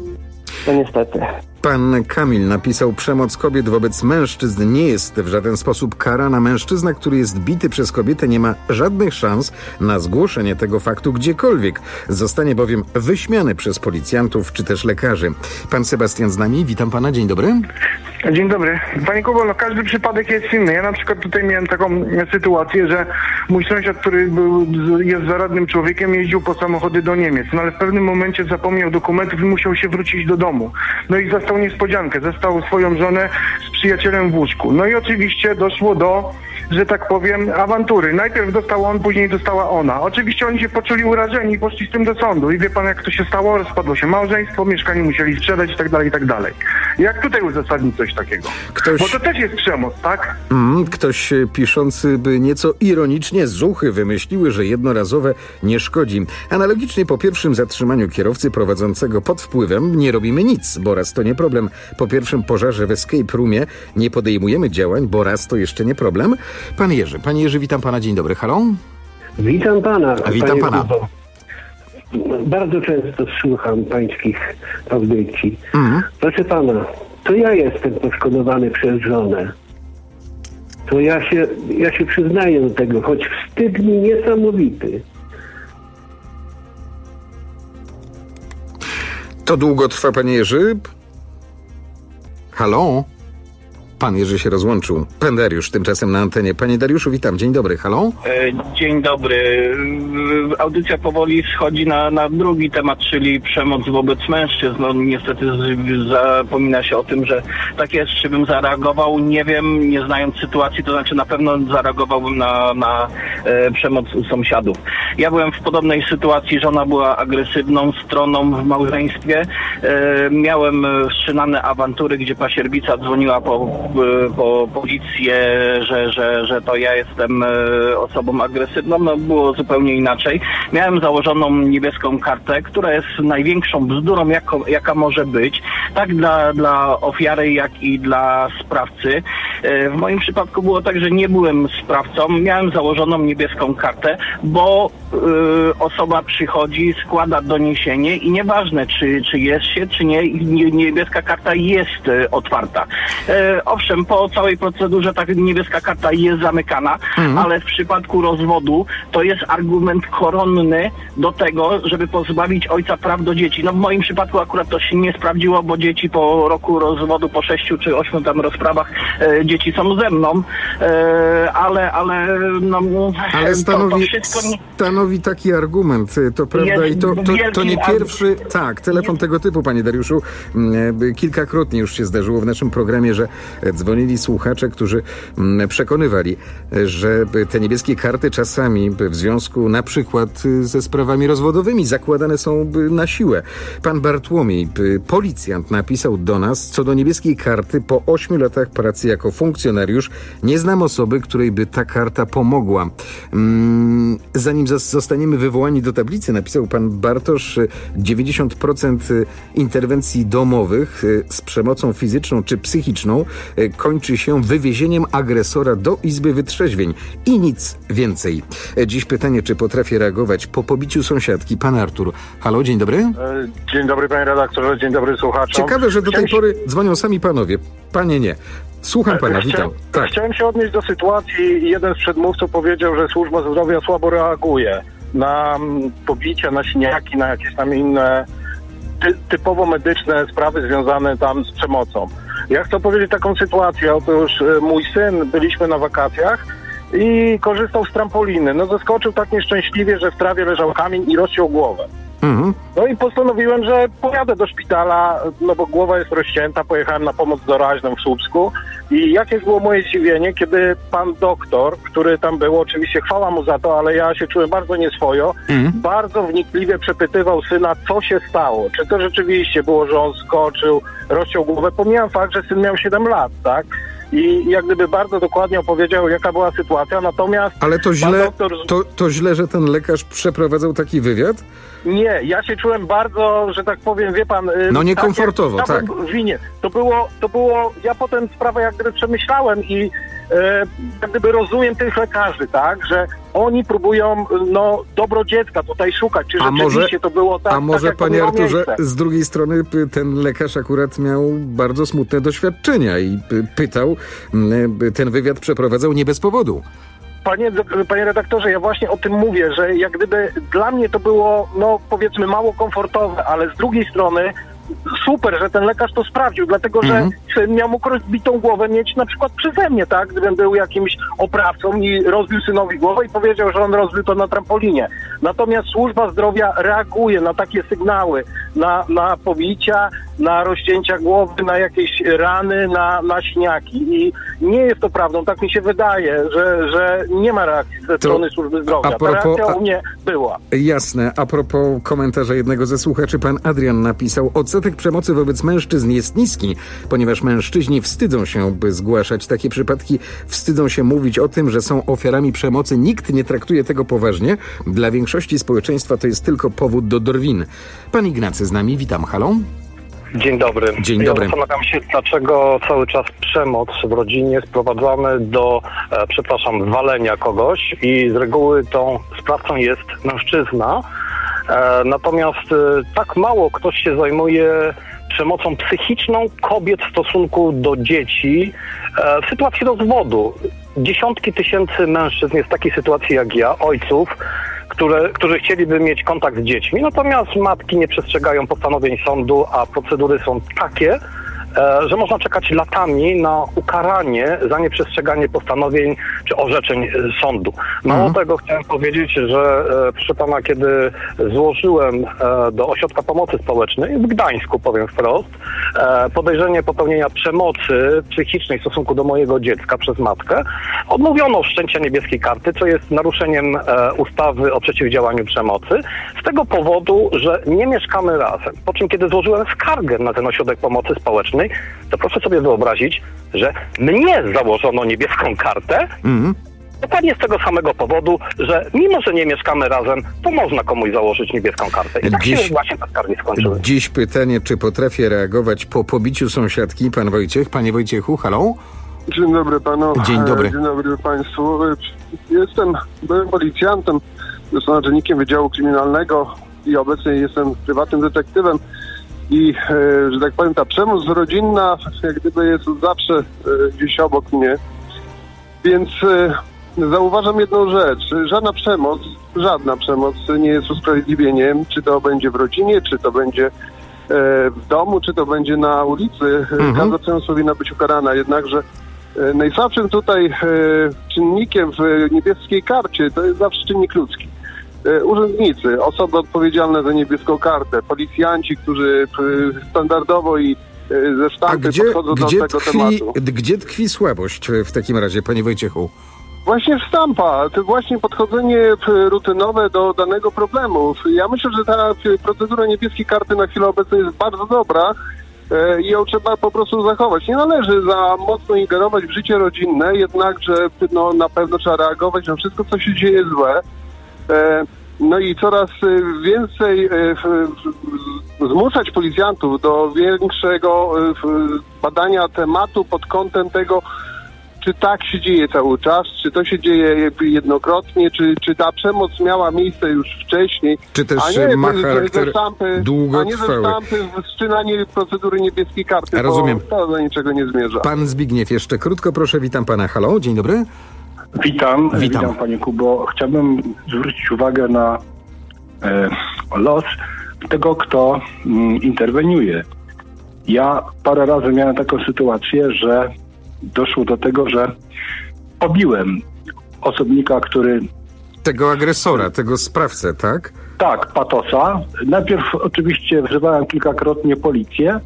To niestety. Pan Kamil napisał: przemoc kobiet wobec mężczyzn nie jest w żaden sposób karana. Mężczyzna, który jest bity przez kobietę, nie ma żadnych szans na zgłoszenie tego faktu gdziekolwiek. Zostanie bowiem wyśmiany przez policjantów czy też lekarzy. Pan Sebastian z nami. Witam pana. Dzień dobry. Dzień dobry. Panie Kubo, no każdy przypadek jest inny. Ja na przykład tutaj miałem taką sytuację, że mój sąsiad, który był, jest zaradnym człowiekiem, jeździł po samochody do Niemiec, no ale w pewnym momencie zapomniał dokumentów i musiał się wrócić do domu. No i zastał niespodziankę. Zastał swoją żonę z przyjacielem w łóżku. No i oczywiście doszło do, że tak powiem, awantury. Najpierw dostał on, później dostała ona. Oczywiście oni się poczuli urażeni i poszli z tym do sądu. I wie pan, jak to się stało? Rozpadło się małżeństwo, mieszkanie musieli sprzedać i tak dalej, i tak dalej. Jak tutaj uzasadnić coś takiego? Ktoś... Bo to też jest przemoc, tak? Mm, ktoś piszący by nieco ironicznie, zuchy wymyśliły, że jednorazowe nie szkodzi. Analogicznie po pierwszym zatrzymaniu kierowcy prowadzącego pod wpływem nie robimy nic, bo raz to nie problem. Po pierwszym pożarze w escape roomie nie podejmujemy działań, bo raz to jeszcze nie problem. Pan Jerzy. Panie Jerzy, witam pana. Dzień dobry. Halo? Witam pana. A witam pana. Kubo. Bardzo często słucham pańskich audycji. Mhm. Proszę pana, to ja jestem poszkodowany przez żonę. To ja się, ja się przyznaję do tego, choć wstyd mi niesamowity. To długo trwa, panie Jerzy? Halo? Pan Jerzy się rozłączył. Pan Dariusz tymczasem na antenie. Panie Dariuszu, witam. Dzień dobry. Halo? Dzień dobry. Audycja powoli schodzi na, na drugi temat, czyli przemoc wobec mężczyzn. No niestety zapomina się o tym, że tak jest, czy bym zareagował, nie wiem, nie znając sytuacji, to znaczy na pewno zareagowałbym na, na e, przemoc sąsiadów. Ja byłem w podobnej sytuacji, żona była agresywną stroną w małżeństwie. E, miałem wszczynane awantury, gdzie pasierbica dzwoniła po po policję, że, że, że to ja jestem osobą agresywną. No było zupełnie inaczej. Miałem założoną niebieską kartę, która jest największą bzdurą, jako, jaka może być. Tak dla, dla ofiary, jak i dla sprawcy. W moim przypadku było tak, że nie byłem sprawcą. Miałem założoną niebieską kartę, bo y, osoba przychodzi, składa doniesienie i nieważne, czy, czy jest się, czy nie, niebieska karta jest y, otwarta. Y, owszem, po całej procedurze ta niebieska karta jest zamykana, mhm. ale w przypadku rozwodu to jest argument koronny do tego, żeby pozbawić ojca praw do dzieci. No w moim przypadku akurat to się nie sprawdziło, bo dzieci po roku rozwodu, po sześciu czy ośmiu tam rozprawach, y, dzieci są ze mną, y, ale, ale no, ale stanowi, to, to wszystko nie... stanowi taki argument, to prawda, i to, to, to nie pierwszy, tak, telefon tego typu, panie Dariuszu, kilkakrotnie już się zdarzyło w naszym programie, że dzwonili słuchacze, którzy przekonywali, że te niebieskie karty czasami w związku na przykład ze sprawami rozwodowymi zakładane są na siłę. Pan Bartłomiej, policjant, napisał do nas, co do niebieskiej karty, po ośmiu latach pracy jako funkcjonariusz nie znam osoby, której by ta karta pomogła. Zanim zostaniemy wywołani do tablicy, napisał pan Bartosz, dziewięćdziesiąt procent interwencji domowych z przemocą fizyczną czy psychiczną kończy się wywiezieniem agresora do izby wytrzeźwień i nic więcej. Dziś pytanie, czy potrafię reagować po pobiciu sąsiadki. Pan Artur. Halo, dzień dobry. Dzień dobry, panie redaktorze, dzień dobry słuchaczom. Ciekawe, że do tej pory dzwonią sami panowie. Panie nie. Słucham pana, Chcia, witam. Tak. Chciałem się odnieść do sytuacji. Jeden z przedmówców powiedział, że służba zdrowia słabo reaguje na pobicia, na siniaki, na jakieś tam inne ty, typowo medyczne sprawy związane tam z przemocą. Ja chcę powiedzieć taką sytuację. Otóż mój syn, byliśmy na wakacjach i korzystał z trampoliny. No zaskoczył tak nieszczęśliwie, że w trawie leżał kamień i rozciął głowę. Mhm. No i postanowiłem, że pojadę do szpitala, no bo głowa jest rozcięta, pojechałem na pomoc doraźną w Słupsku i jakie było moje zdziwienie, kiedy pan doktor, który tam był, oczywiście chwała mu za to, ale ja się czułem bardzo nieswojo, mhm. bardzo wnikliwie przepytywał syna, co się stało, czy to rzeczywiście było, że on skoczył, rozciął głowę. Pomijam fakt, że syn miał siedem lat, tak? I jak gdyby bardzo dokładnie opowiedział, jaka była sytuacja, natomiast... Ale to źle, doktor... to, to źle, że ten lekarz przeprowadzał taki wywiad? Nie, ja się czułem bardzo, że tak powiem, wie pan... No niekomfortowo, tak. Jak, tak. Winie. To było, to było, ja potem sprawę jak gdyby przemyślałem i e, jak gdyby rozumiem tych lekarzy, tak, że oni próbują, no, dobro dziecka tutaj szukać, czy a rzeczywiście może, to było tak, A może, tak, panie Arturze, z drugiej strony ten lekarz akurat miał bardzo smutne doświadczenia i pytał, ten wywiad przeprowadzał nie bez powodu. Panie, panie redaktorze, ja właśnie o tym mówię, że jak gdyby dla mnie to było, no powiedzmy, mało komfortowe, ale z drugiej strony super, że ten lekarz to sprawdził, dlatego że mm. miał mógł rozbitą głowę mieć na przykład przeze mnie, tak? Gdybym był jakimś oprawcą i rozbił synowi głowę i powiedział, że on rozbił to na trampolinie. Natomiast służba zdrowia reaguje na takie sygnały, na, na pobicia, na rozcięcia głowy, na jakieś rany, na, na siniaki. I nie jest to prawdą, tak mi się wydaje, że, że nie ma reakcji ze strony służby zdrowia. Propos, Ta reakcja u mnie była. Jasne. A propos komentarza jednego ze słuchaczy, pan Adrian napisał: odsetek przemocy wobec mężczyzn jest niski, ponieważ mężczyźni wstydzą się, by zgłaszać takie przypadki, wstydzą się mówić o tym, że są ofiarami przemocy. Nikt nie traktuje tego poważnie. Dla większości społeczeństwa to jest tylko powód do drwin. Pan Ignacy z nami, witam, halo. Dzień dobry. Dzień dobry. Ja zastanawiam się, dlaczego cały czas przemoc w rodzinie sprowadzamy do, e, przepraszam, walenia kogoś i z reguły tą sprawcą jest mężczyzna. E, natomiast e, tak mało ktoś się zajmuje przemocą psychiczną kobiet w stosunku do dzieci e, w sytuacji rozwodu. Dziesiątki tysięcy mężczyzn jest w takiej sytuacji jak ja, ojców, Które, którzy chcieliby mieć kontakt z dziećmi, natomiast matki nie przestrzegają postanowień sądu, a procedury są takie, e, że można czekać latami na ukaranie za nieprzestrzeganie postanowień czy orzeczeń sądu. Mało mhm. tego chciałem powiedzieć, że e, proszę pana, kiedy złożyłem e, do Ośrodka Pomocy Społecznej w Gdańsku, powiem wprost, e, podejrzenie popełnienia przemocy psychicznej w stosunku do mojego dziecka przez matkę, odmówiono wszczęcia niebieskiej karty, co jest naruszeniem e, ustawy o przeciwdziałaniu przemocy, z tego powodu, że nie mieszkamy razem. Po czym, kiedy złożyłem skargę na ten Ośrodek Pomocy Społecznej, Bezpiecznej, to proszę sobie wyobrazić, że mnie założono niebieską kartę, Mhm. dokładnie z tego samego powodu, że mimo, że nie mieszkamy razem, to można komuś założyć niebieską kartę. I tak Dziś- się właśnie te skargi skończyły. Dziś pytanie, czy potrafię reagować po pobiciu sąsiadki? Pan Wojciech. Panie Wojciechu, halo? Dzień dobry panu. Dzień dobry. E, Dzień dobry państwu. E, Jestem byłem policjantem, jestem naczelnikiem Wydziału Kryminalnego i obecnie jestem prywatnym detektywem. I, e, że tak powiem, ta przemoc rodzinna jak gdyby jest zawsze e, gdzieś obok mnie. Więc e, zauważam jedną rzecz. Żadna przemoc, żadna przemoc nie jest usprawiedliwieniem, czy to będzie w rodzinie, czy to będzie e, w domu, czy to będzie na ulicy. Mhm. Każda przemoc powinna być ukarana. Jednakże e, najsłabszym tutaj e, czynnikiem w niebieskiej karcie to jest zawsze czynnik ludzki. E, Urzędnicy, osoby odpowiedzialne za niebieską kartę, policjanci, którzy e, standardowo i e, ze A sztampy gdzie, podchodzą do gdzie, tego tkwi, tematu. gdzie tkwi słabość w takim razie, panie Wojciechu? Właśnie wstampa, to właśnie podchodzenie p, rutynowe do danego problemu. Ja myślę, że ta p, procedura niebieskiej karty na chwilę obecną jest bardzo dobra e, i ją trzeba po prostu zachować. Nie należy za mocno ingerować w życie rodzinne, jednakże no, na pewno trzeba reagować na wszystko, co się dzieje złe. E, no i coraz e, więcej e, f, f, zmuszać policjantów do większego e, f, badania tematu pod kątem tego, czy tak się dzieje cały czas, czy to się dzieje jednokrotnie, czy, czy ta przemoc miała miejsce już wcześniej, Czy też a nie ma ze- charakter ze sztampy, a nie ze długotrwały? sztampy wszczynanie procedury niebieskiej karty, Ja rozumiem. bo to do niczego nie zmierza. Pan Zbigniew, jeszcze krótko proszę, witam pana. Halo, dzień dobry. Witam, Witam. witam panie Kubo. Chciałbym zwrócić uwagę na e, los tego, kto mm, interweniuje. Ja parę razy miałem taką sytuację, że doszło do tego, że pobiłem osobnika, który... Tego agresora, tego sprawcę, tak? Tak, Patosa. Najpierw oczywiście wzywałem kilkakrotnie policję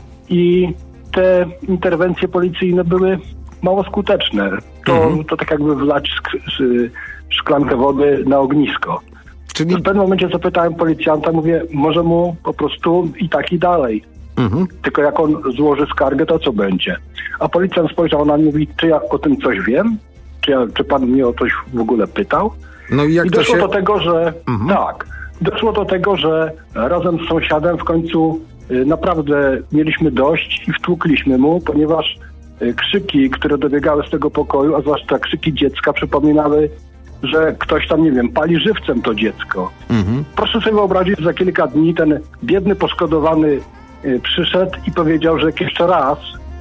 i te interwencje policyjne były mało skuteczne. To, Mhm. to tak jakby wlać sk- s- szklankę wody na ognisko. Czyli... W pewnym momencie zapytałem policjanta, mówię, może mu po prostu i tak i dalej. Mhm. Tylko jak on złoży skargę, to co będzie? A policjant spojrzał na mnie i mówi, czy ja o tym coś wiem? Czy, ja, czy pan mnie o coś w ogóle pytał? No i jak I to doszło się... do tego, że Mhm. tak, doszło do tego, że razem z sąsiadem w końcu y, naprawdę mieliśmy dość i wtłukliśmy mu, ponieważ y, krzyki, które dobiegały z tego pokoju, a zwłaszcza krzyki dziecka, przypominały, że ktoś tam, nie wiem, pali żywcem to dziecko. Mhm. Proszę sobie wyobrazić, że za kilka dni ten biedny poszkodowany y, przyszedł i powiedział, że jak jeszcze raz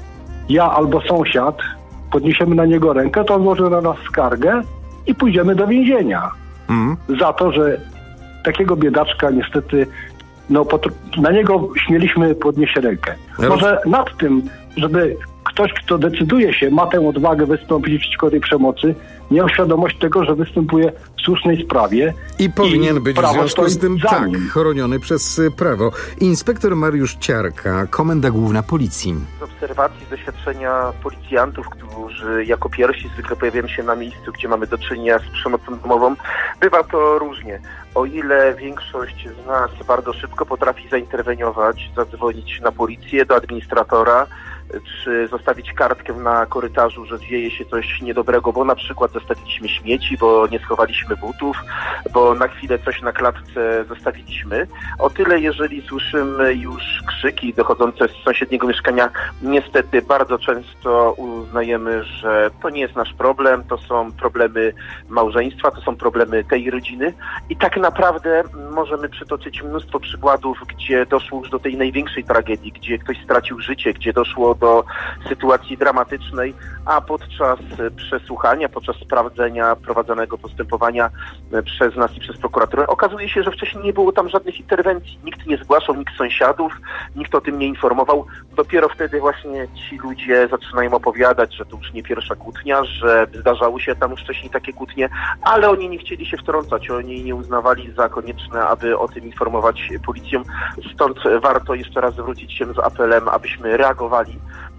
ja albo sąsiad podniesiemy na niego rękę, to on złoży na nas skargę i pójdziemy do więzienia. Mhm. Za to, że takiego biedaczka niestety, no potr- na niego śmieliśmy podnieść rękę. Ja Może nad tym, żeby ktoś, kto decyduje się, ma tę odwagę wystąpić przeciwko tej przemocy, miał świadomość tego, że występuje w słusznej sprawie. I powinien być w prawo związku z stoi tym za tak, nim. chroniony przez y, prawo. Inspektor Mariusz Ciarka, Komenda Główna Policji. Z obserwacji, z doświadczenia policjantów, którzy jako pierwsi zwykle pojawiają się na miejscu, gdzie mamy do czynienia z przemocą domową, bywa to różnie. O ile większość z nas bardzo szybko potrafi zainterweniować, zadzwonić na policję, do administratora, czy zostawić kartkę na korytarzu, że dzieje się coś niedobrego, bo na przykład zostawiliśmy śmieci, bo nie schowaliśmy butów, bo na chwilę coś na klatce zostawiliśmy. O tyle, jeżeli słyszymy już krzyki dochodzące z sąsiedniego mieszkania, niestety bardzo często uznajemy, że to nie jest nasz problem, to są problemy małżeństwa, to są problemy tej rodziny i tak naprawdę możemy przytoczyć mnóstwo przykładów, gdzie doszło już do tej największej tragedii, gdzie ktoś stracił życie, gdzie doszło do sytuacji dramatycznej, a podczas przesłuchania, podczas sprawdzenia prowadzonego postępowania przez nas i przez prokuraturę okazuje się, że wcześniej nie było tam żadnych interwencji. Nikt nie zgłaszał, nikt z sąsiadów, nikt o tym nie informował. Dopiero wtedy właśnie ci ludzie zaczynają opowiadać, że to już nie pierwsza kłótnia, że zdarzały się tam już wcześniej takie kłótnie, ale oni nie chcieli się wtrącać, oni nie uznawali za konieczne, aby o tym informować policję. Stąd warto jeszcze raz zwrócić się z apelem, abyśmy reagowali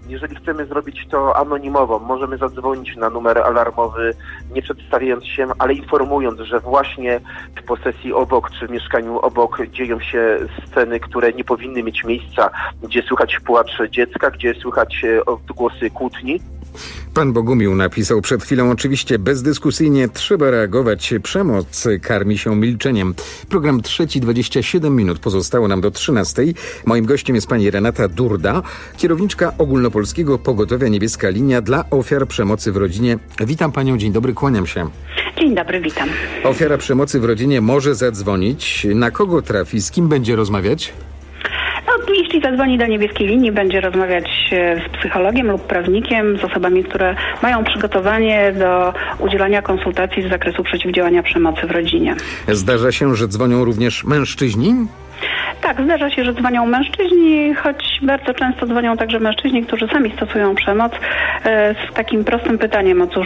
Jeżeli chcemy zrobić to anonimowo, możemy zadzwonić na numer alarmowy, nie przedstawiając się, ale informując, że właśnie w posesji obok, czy w mieszkaniu obok dzieją się sceny, które nie powinny mieć miejsca, gdzie słychać płacz dziecka, gdzie słychać odgłosy kłótni. Pan Bogumił napisał przed chwilą, oczywiście bezdyskusyjnie trzeba reagować. Przemoc karmi się milczeniem. Program trzeci, dwadzieścia siedem minut. Pozostało nam do trzynastej. Moim gościem jest pani Renata Durda, kierowniczka Ogólnopolskiego Pogotowia Niebieska Linia dla ofiar przemocy w rodzinie. Witam panią, dzień dobry, kłaniam się. Dzień dobry, witam. Ofiara przemocy w rodzinie może zadzwonić. Na kogo trafi? Z kim będzie rozmawiać? No, jeśli zadzwoni do Niebieskiej Linii, będzie rozmawiać z psychologiem lub prawnikiem, z osobami, które mają przygotowanie do udzielania konsultacji z zakresu przeciwdziałania przemocy w rodzinie. Zdarza się, że dzwonią również mężczyźni? Tak, zdarza się, że dzwonią mężczyźni, choć bardzo często dzwonią także mężczyźni, którzy sami stosują przemoc e, z takim prostym pytaniem. Otóż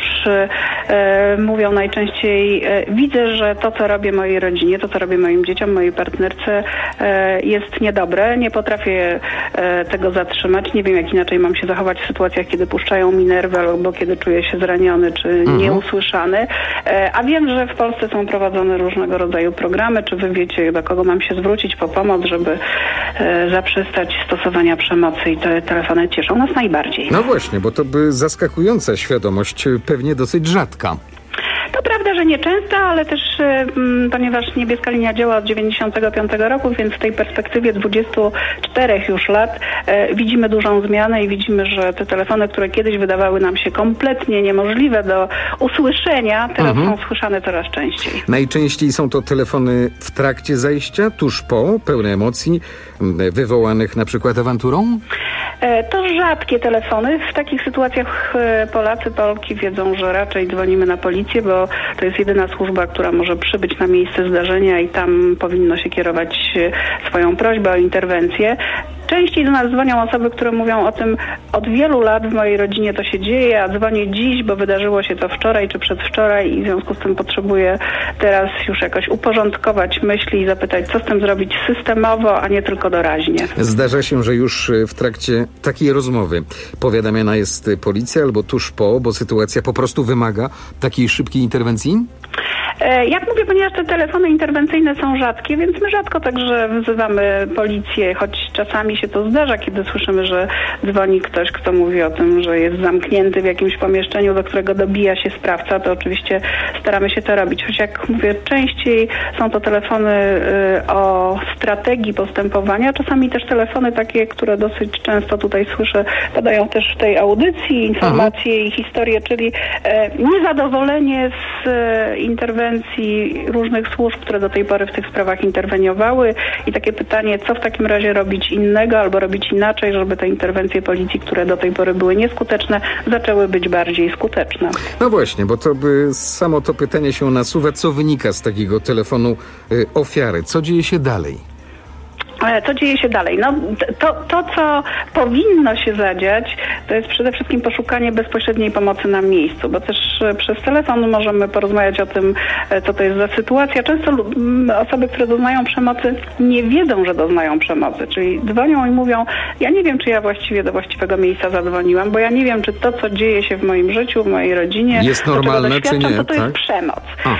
e, mówią najczęściej, e, widzę, że to, co robię mojej rodzinie, to, co robię moim dzieciom, mojej partnerce e, jest niedobre. Nie potrafię e, tego zatrzymać. Nie wiem, jak inaczej mam się zachować w sytuacjach, kiedy puszczają mi nerwy albo kiedy czuję się zraniony czy mhm. nieusłyszany. E, a wiem, że w Polsce są prowadzone różnego rodzaju programy. Czy wy wiecie, do kogo mam się zwrócić po pomoc, żeby e, zaprzestać stosowania przemocy, i te telefony cieszą nas najbardziej. No właśnie, bo to by zaskakująca świadomość, pewnie dosyć rzadka. To prawda, że nieczęsto, ale też m, ponieważ Niebieska Linia działa od dziewięćdziesiątego piątego roku, więc w tej perspektywie dwudziestu czterech już lat e, widzimy dużą zmianę i widzimy, że te telefony, które kiedyś wydawały nam się kompletnie niemożliwe do usłyszenia, teraz mhm. są słyszane coraz częściej. Najczęściej są to telefony w trakcie zajścia, tuż po, pełne emocji, wywołanych na przykład awanturą? E, to rzadkie telefony. W takich sytuacjach e, Polacy, Polki wiedzą, że raczej dzwonimy na policję, bo to jest jedyna służba, która może przybyć na miejsce zdarzenia i tam powinno się kierować swoją prośbę o interwencję. Częściej do nas dzwonią osoby, które mówią o tym, od wielu lat w mojej rodzinie to się dzieje, a dzwonię dziś, bo wydarzyło się to wczoraj czy przedwczoraj i w związku z tym potrzebuję teraz już jakoś uporządkować myśli i zapytać, co z tym zrobić systemowo, a nie tylko doraźnie. Zdarza się, że już w trakcie takiej rozmowy powiadamiana jest policja albo tuż po, bo sytuacja po prostu wymaga takiej szybkiej interwencji? Jak mówię, ponieważ te telefony interwencyjne są rzadkie, więc my rzadko także wzywamy policję, choć czasami się to zdarza, kiedy słyszymy, że dzwoni ktoś, kto mówi o tym, że jest zamknięty w jakimś pomieszczeniu, do którego dobija się sprawca, to oczywiście staramy się to robić. Choć jak mówię, częściej są to telefony y, o strategii postępowania, czasami też telefony takie, które dosyć często tutaj słyszę, padają też w tej audycji, informacje Aha. i historie, czyli y, niezadowolenie z y, interwencji różnych służb, które do tej pory w tych sprawach interweniowały i takie pytanie, co w takim razie robić innego albo robić inaczej, żeby te interwencje policji, które do tej pory były nieskuteczne, zaczęły być bardziej skuteczne. No właśnie, bo to by samo to pytanie się nasuwa, co wynika z takiego telefonu y, ofiary, co dzieje się dalej? Co dzieje się dalej? No, to, to, co powinno się zadziać, to jest przede wszystkim poszukanie bezpośredniej pomocy na miejscu, bo też przez telefon możemy porozmawiać o tym, co to jest za sytuacja. Często osoby, które doznają przemocy, nie wiedzą, że doznają przemocy, czyli dzwonią i mówią, ja nie wiem, czy ja właściwie do właściwego miejsca zadzwoniłam, bo ja nie wiem, czy to, co dzieje się w moim życiu, w mojej rodzinie, jest normalne, czy nie? To, to tak? jest przemoc.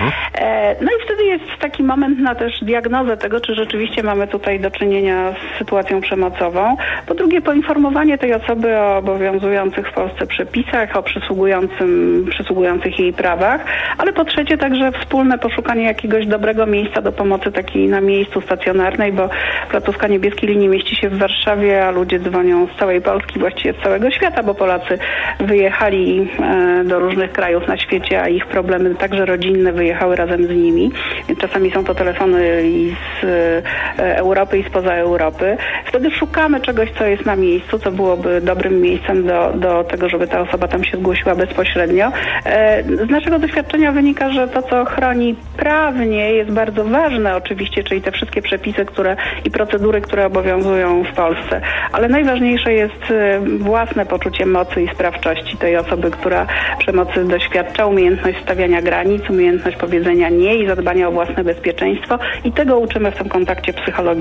E, no i wtedy jest taki moment na też diagnozę tego, czy rzeczywiście mamy tutaj do czynienia z sytuacją przemocową. Po drugie, poinformowanie tej osoby o obowiązujących w Polsce przepisach, o przysługującym, przysługujących jej prawach, ale po trzecie także wspólne poszukanie jakiegoś dobrego miejsca do pomocy takiej na miejscu stacjonarnej, bo placówka Niebieskiej Linii mieści się w Warszawie, a ludzie dzwonią z całej Polski, właściwie z całego świata, bo Polacy wyjechali e, do różnych krajów na świecie, a ich problemy także rodzinne wyjechały razem z nimi. Więc czasami są to telefony i z e, Europy i spoza Europy. Wtedy szukamy czegoś, co jest na miejscu, co byłoby dobrym miejscem do, do tego, żeby ta osoba tam się zgłosiła bezpośrednio. Z naszego doświadczenia wynika, że to, co chroni prawnie, jest bardzo ważne oczywiście, czyli te wszystkie przepisy, które i procedury, które obowiązują w Polsce. Ale najważniejsze jest własne poczucie mocy i sprawczości tej osoby, która przemocy doświadcza, umiejętność stawiania granic, umiejętność powiedzenia nie i zadbania o własne bezpieczeństwo i tego uczymy w tym kontakcie psychologicznym.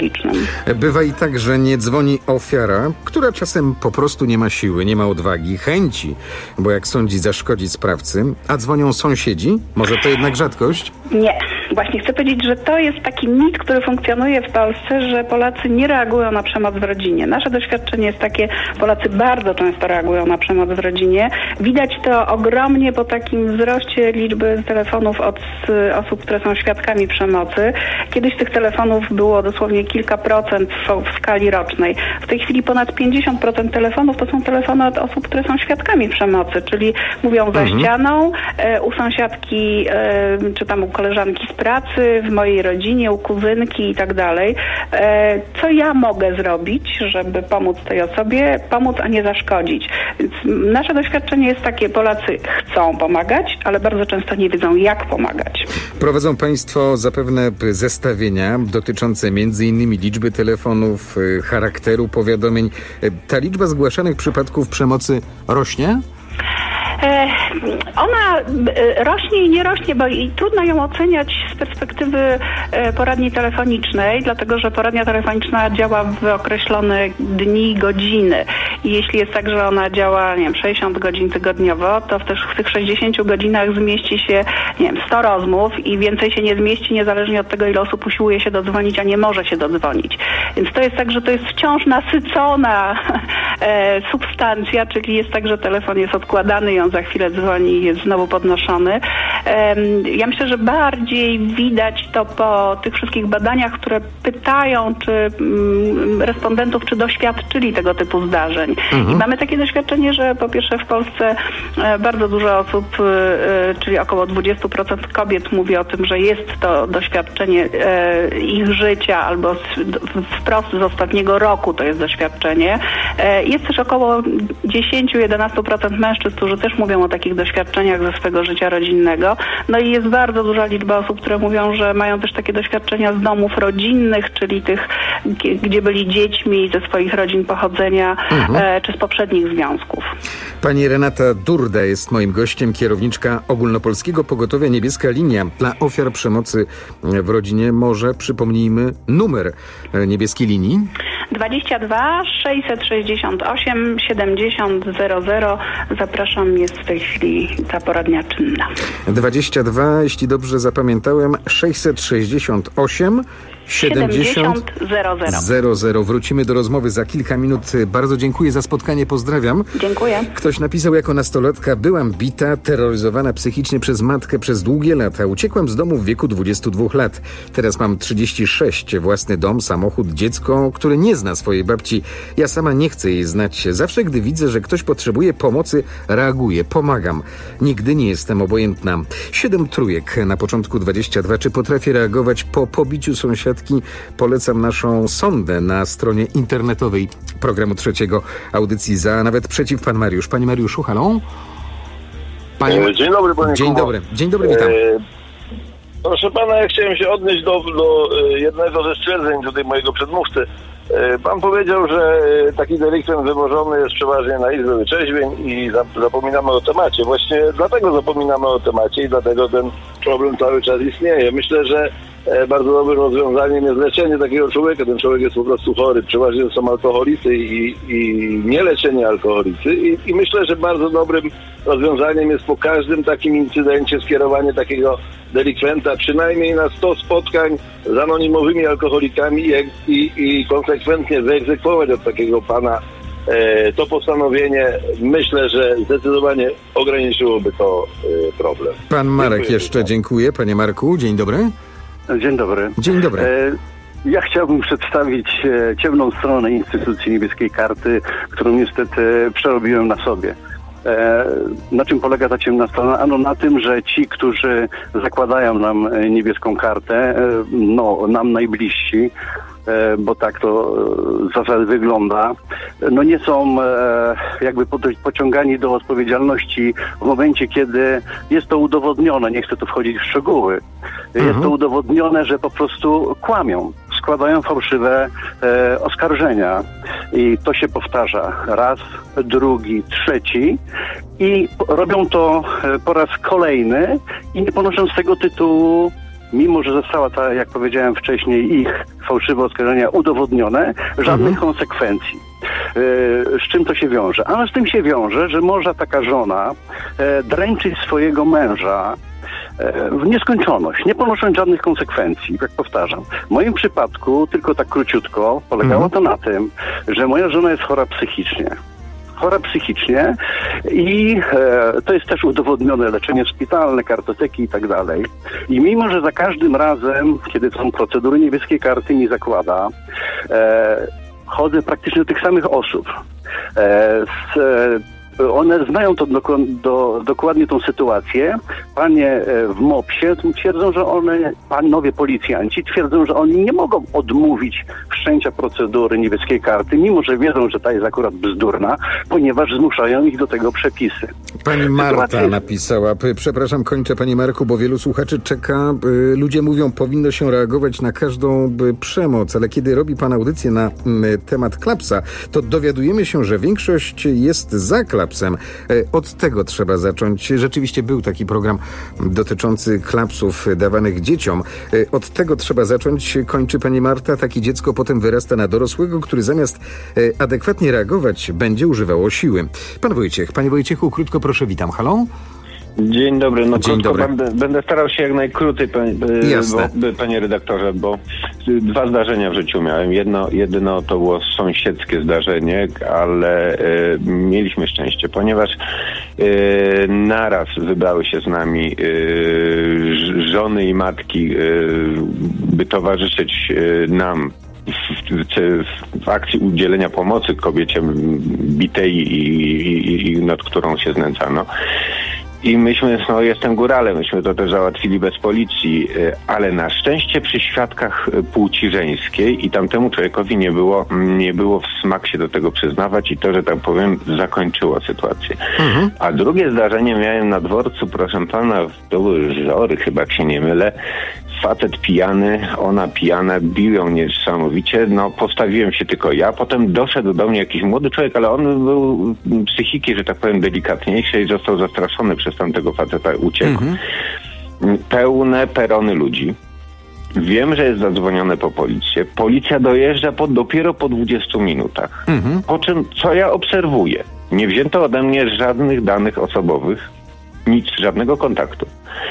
Bywa i tak, że nie dzwoni ofiara, która czasem po prostu nie ma siły, nie ma odwagi, chęci, bo jak sądzi zaszkodzić sprawcy, a dzwonią sąsiedzi? Może to jednak rzadkość? Nie. Właśnie chcę powiedzieć, że to jest taki mit, który funkcjonuje w Polsce, że Polacy nie reagują na przemoc w rodzinie. Nasze doświadczenie jest takie, Polacy bardzo często reagują na przemoc w rodzinie. Widać to ogromnie po takim wzroście liczby telefonów od osób, które są świadkami przemocy. Kiedyś tych telefonów było dosłownie kilka procent w, w skali rocznej. W tej chwili ponad pięćdziesiąt procent telefonów to są telefony od osób, które są świadkami przemocy, czyli mówią za mhm. ścianą, e, u sąsiadki, e, czy tam u koleżanki z pracy, w mojej rodzinie, u kuzynki i tak dalej. E, co ja mogę zrobić, żeby pomóc tej osobie? Pomóc, a nie zaszkodzić. Więc nasze doświadczenie jest takie, Polacy chcą pomagać, ale bardzo często nie wiedzą, jak pomagać. Prowadzą Państwo zapewne zestawienia dotyczące między innymi liczby telefonów, charakteru powiadomień. Ta liczba zgłaszanych przypadków przemocy rośnie? Ona rośnie i nie rośnie, bo i trudno ją oceniać z perspektywy poradni telefonicznej, dlatego że poradnia telefoniczna działa w określone dni i godziny. I jeśli jest tak, że ona działa, nie wiem, sześćdziesiąt godzin tygodniowo, to w, też w tych sześćdziesięciu godzinach zmieści się, nie wiem, sto rozmów i więcej się nie zmieści, niezależnie od tego, ile osób usiłuje się dodzwonić, a nie może się dodzwonić. Więc to jest tak, że to jest wciąż nasycona e, substancja, czyli jest tak, że telefon jest odkładany i on za chwilę dzwoni i jest znowu podnoszony. Ja myślę, że bardziej widać to po tych wszystkich badaniach, które pytają, czy respondentów, czy doświadczyli tego typu zdarzeń. Mhm. I mamy takie doświadczenie, że po pierwsze w Polsce bardzo dużo osób, czyli około dwadzieścia procent kobiet mówi o tym, że jest to doświadczenie ich życia albo wprost z ostatniego roku to jest doświadczenie. Jest też około dziesięć do jedenastu procent mężczyzn, którzy też mówią o takich doświadczeniach ze swego życia rodzinnego. No i jest bardzo duża liczba osób, które mówią, że mają też takie doświadczenia z domów rodzinnych, czyli tych, gdzie byli dziećmi ze swoich rodzin pochodzenia, mhm. e, czy z poprzednich związków. Pani Renata Durda jest moim gościem, kierowniczka Ogólnopolskiego Pogotowia Niebieska Linia dla ofiar przemocy w rodzinie. Może przypomnijmy numer Niebieskiej Linii? dwadzieścia dwa sześćset sześćdziesiąt osiem siedemdziesiąt zero zero. Zapraszam, jest w tej chwili ta poradnia czynna. dwadzieścia dwa, jeśli dobrze zapamiętałem, sześćset sześćdziesiąt osiem siedemdziesiąt zero zero. Wrócimy do rozmowy za kilka minut. Bardzo dziękuję za spotkanie, pozdrawiam. Dziękuję. Ktoś napisał: jako nastolatka byłam bita, terroryzowana psychicznie przez matkę przez długie lata. Uciekłam z domu w wieku dwudziestu dwóch lat. Teraz mam trzydzieści sześć, własny dom, samochód, dziecko, które nie zna swojej babci. Ja sama nie chcę jej znać. Zawsze, gdy widzę, że ktoś potrzebuje pomocy, reaguję, pomagam. Nigdy nie jestem obojętna. Siedem trójek na początku dwadzieścia dwa. Czy potrafię reagować po pobiciu sąsiada? Polecam naszą sondę na stronie internetowej programu trzeciego, audycji Za, nawet przeciw. Pan Mariusz. Panie Mariuszu, halo? Panie... Dzień dobry, panie Dzień Kubo. dobry. Dzień dobry, witam. E, proszę pana, ja chciałem się odnieść do, do jednego ze stwierdzeń tutaj mojego przedmówcy. E, pan powiedział, że taki delikwent wywożony jest przeważnie na izbę wyczeźwień i zapominamy o temacie. Właśnie dlatego zapominamy o temacie i dlatego ten problem cały czas istnieje. Myślę, że bardzo dobrym rozwiązaniem jest leczenie takiego człowieka. Ten człowiek jest po prostu chory. Przeważnie to są alkoholicy i, i nie leczenie alkoholicy. I, I myślę, że bardzo dobrym rozwiązaniem jest po każdym takim incydencie skierowanie takiego delikwenta przynajmniej na sto spotkań z anonimowymi alkoholikami i, i, i konsekwentnie wyegzekwować od takiego pana e, to postanowienie. Myślę, że zdecydowanie ograniczyłoby to e, problem. Pan Marek dziękuję jeszcze bardzo. Dziękuję. Panie Marku, dzień dobry. Dzień dobry. Dzień dobry. E, ja chciałbym przedstawić e, ciemną stronę instytucji Niebieskiej Karty, którą niestety przerobiłem na sobie. E, na czym polega ta ciemna strona? Ano na tym, że ci, którzy zakładają nam niebieską kartę, e, no nam najbliżsi, e, bo tak to e, zasady wygląda, no nie są e, jakby pociągani do odpowiedzialności w momencie, kiedy jest to udowodnione, nie chcę tu wchodzić w szczegóły, jest mhm. to udowodnione, że po prostu kłamią, składają fałszywe e, oskarżenia i to się powtarza raz, drugi, trzeci i robią to po raz kolejny i nie ponoszą z tego tytułu mimo że została ta, jak powiedziałem wcześniej, ich fałszywe oskarżenia udowodnione, żadnych mhm. konsekwencji. Z czym to się wiąże? A z tym się wiąże, że może taka żona dręczyć swojego męża w nieskończoność, nie ponosząc żadnych konsekwencji, jak powtarzam. W moim przypadku, tylko tak króciutko, polegało mhm. to na tym, że moja żona jest chora psychicznie. Chora psychicznie i e, to jest też udowodnione leczenie szpitalne, kartoteki i tak dalej. I mimo, że za każdym razem, kiedy są procedury niebieskiej karty mi zakłada, e, chodzę praktycznie do tych samych osób. E, z, e, One znają to do, do, dokładnie tą sytuację. Panie w mopsie twierdzą, że one, panowie policjanci twierdzą, że oni nie mogą odmówić wszczęcia procedury niebieskiej karty, mimo że wiedzą, że ta jest akurat bzdurna, ponieważ zmuszają ich do tego przepisy. Pani Marta napisała, przepraszam, kończę Panie Marku, bo wielu słuchaczy czeka, ludzie mówią, powinno się reagować na każdą przemoc, ale kiedy robi Pan audycję na temat klapsa, to dowiadujemy się, że większość jest za klapsem. Od tego trzeba zacząć. Rzeczywiście był taki program dotyczący klapsów dawanych dzieciom. Od tego trzeba zacząć, kończy Pani Marta. Takie dziecko potem wyrasta na dorosłego, który zamiast adekwatnie reagować, będzie używało siły. Pan Wojciech, Panie Wojciechu, krótko proszę, witam. Halo? Dzień dobry. No Dzień krótko, dobry. Będę, będę starał się jak najkrócej, panie, Jasne. bo, panie redaktorze, bo dwa zdarzenia w życiu miałem. Jedno, jedno to było sąsiedzkie zdarzenie, ale e, mieliśmy szczęście, ponieważ e, naraz wybrały się z nami e, żony i matki, e, by towarzyszyć e, nam W, w, w akcji udzielenia pomocy kobiecie bitej i, i, i nad którą się znęcano. I myśmy, no jestem góralem, myśmy to też załatwili bez policji, ale na szczęście przy świadkach płci żeńskiej i tamtemu człowiekowi nie było, nie było w smak się do tego przyznawać i to, że tak powiem, zakończyło sytuację. Mhm. A drugie zdarzenie miałem na dworcu, proszę pana, to były Żory, chyba jak się nie mylę. Facet pijany, ona pijana, bił ją niesamowicie, no postawiłem się tylko ja, potem doszedł do mnie jakiś młody człowiek, ale on był psychiki, że tak powiem, delikatniejszej i został zastraszony przez tamtego faceta, uciekł. Mhm. Pełne perony ludzi. Wiem, że jest zadzwonione po policję. Policja dojeżdża po, dopiero po dwudziestu minutach. Mhm. Po czym, co ja obserwuję? Nie wzięto ode mnie żadnych danych osobowych, nic, żadnego kontaktu.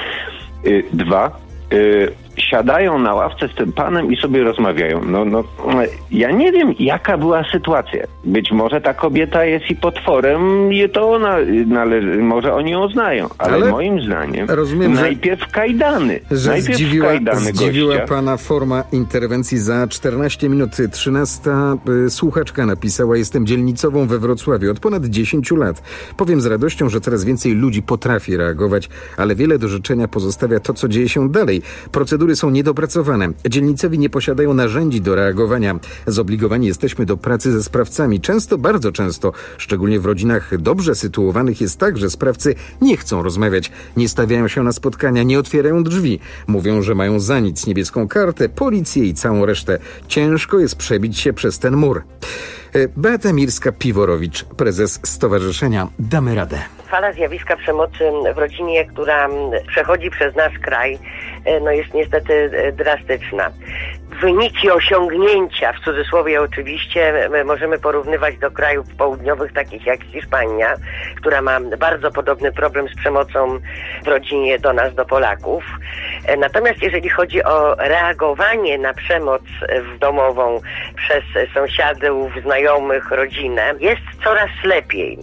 Yy, dwa, Yy, siadają na ławce z tym panem i sobie rozmawiają. No, no, ja nie wiem, jaka była sytuacja. Być może ta kobieta jest i potworem, i to ona należy, może oni ją znają, ale, ale moim zdaniem rozumiem, najpierw że, kajdany. Że najpierw zdziwiła, kajdany zdziwiła gościa. pana forma interwencji za czternaście minut. trzynasta y, słuchaczka napisała, jestem dzielnicową we Wrocławiu od ponad dziesięciu lat. Powiem z radością, że coraz więcej ludzi potrafi reagować, ale wiele do życzenia pozostawia to, co dzieje się dalej. Procedury są niedopracowane. Dzielnicowi nie posiadają narzędzi do reagowania. Zobligowani jesteśmy do pracy ze sprawcami. Często, bardzo często, szczególnie w rodzinach dobrze sytuowanych jest tak, że sprawcy nie chcą rozmawiać, nie stawiają się na spotkania, nie otwierają drzwi. Mówią, że mają za nic niebieską kartę, policję i całą resztę. Ciężko jest przebić się przez ten mur. Beata Mirska-Piworowicz, prezes Stowarzyszenia Damy Radę. Fala zjawiska przemocy w rodzinie, która przechodzi przez nasz kraj, no jest niestety drastyczna. Wyniki, osiągnięcia, w cudzysłowie oczywiście, możemy porównywać do krajów południowych, takich jak Hiszpania, która ma bardzo podobny problem z przemocą w rodzinie do nas, do Polaków. Natomiast jeżeli chodzi o reagowanie na przemoc domową przez sąsiadów, znajomych, rodzinę, jest coraz lepiej.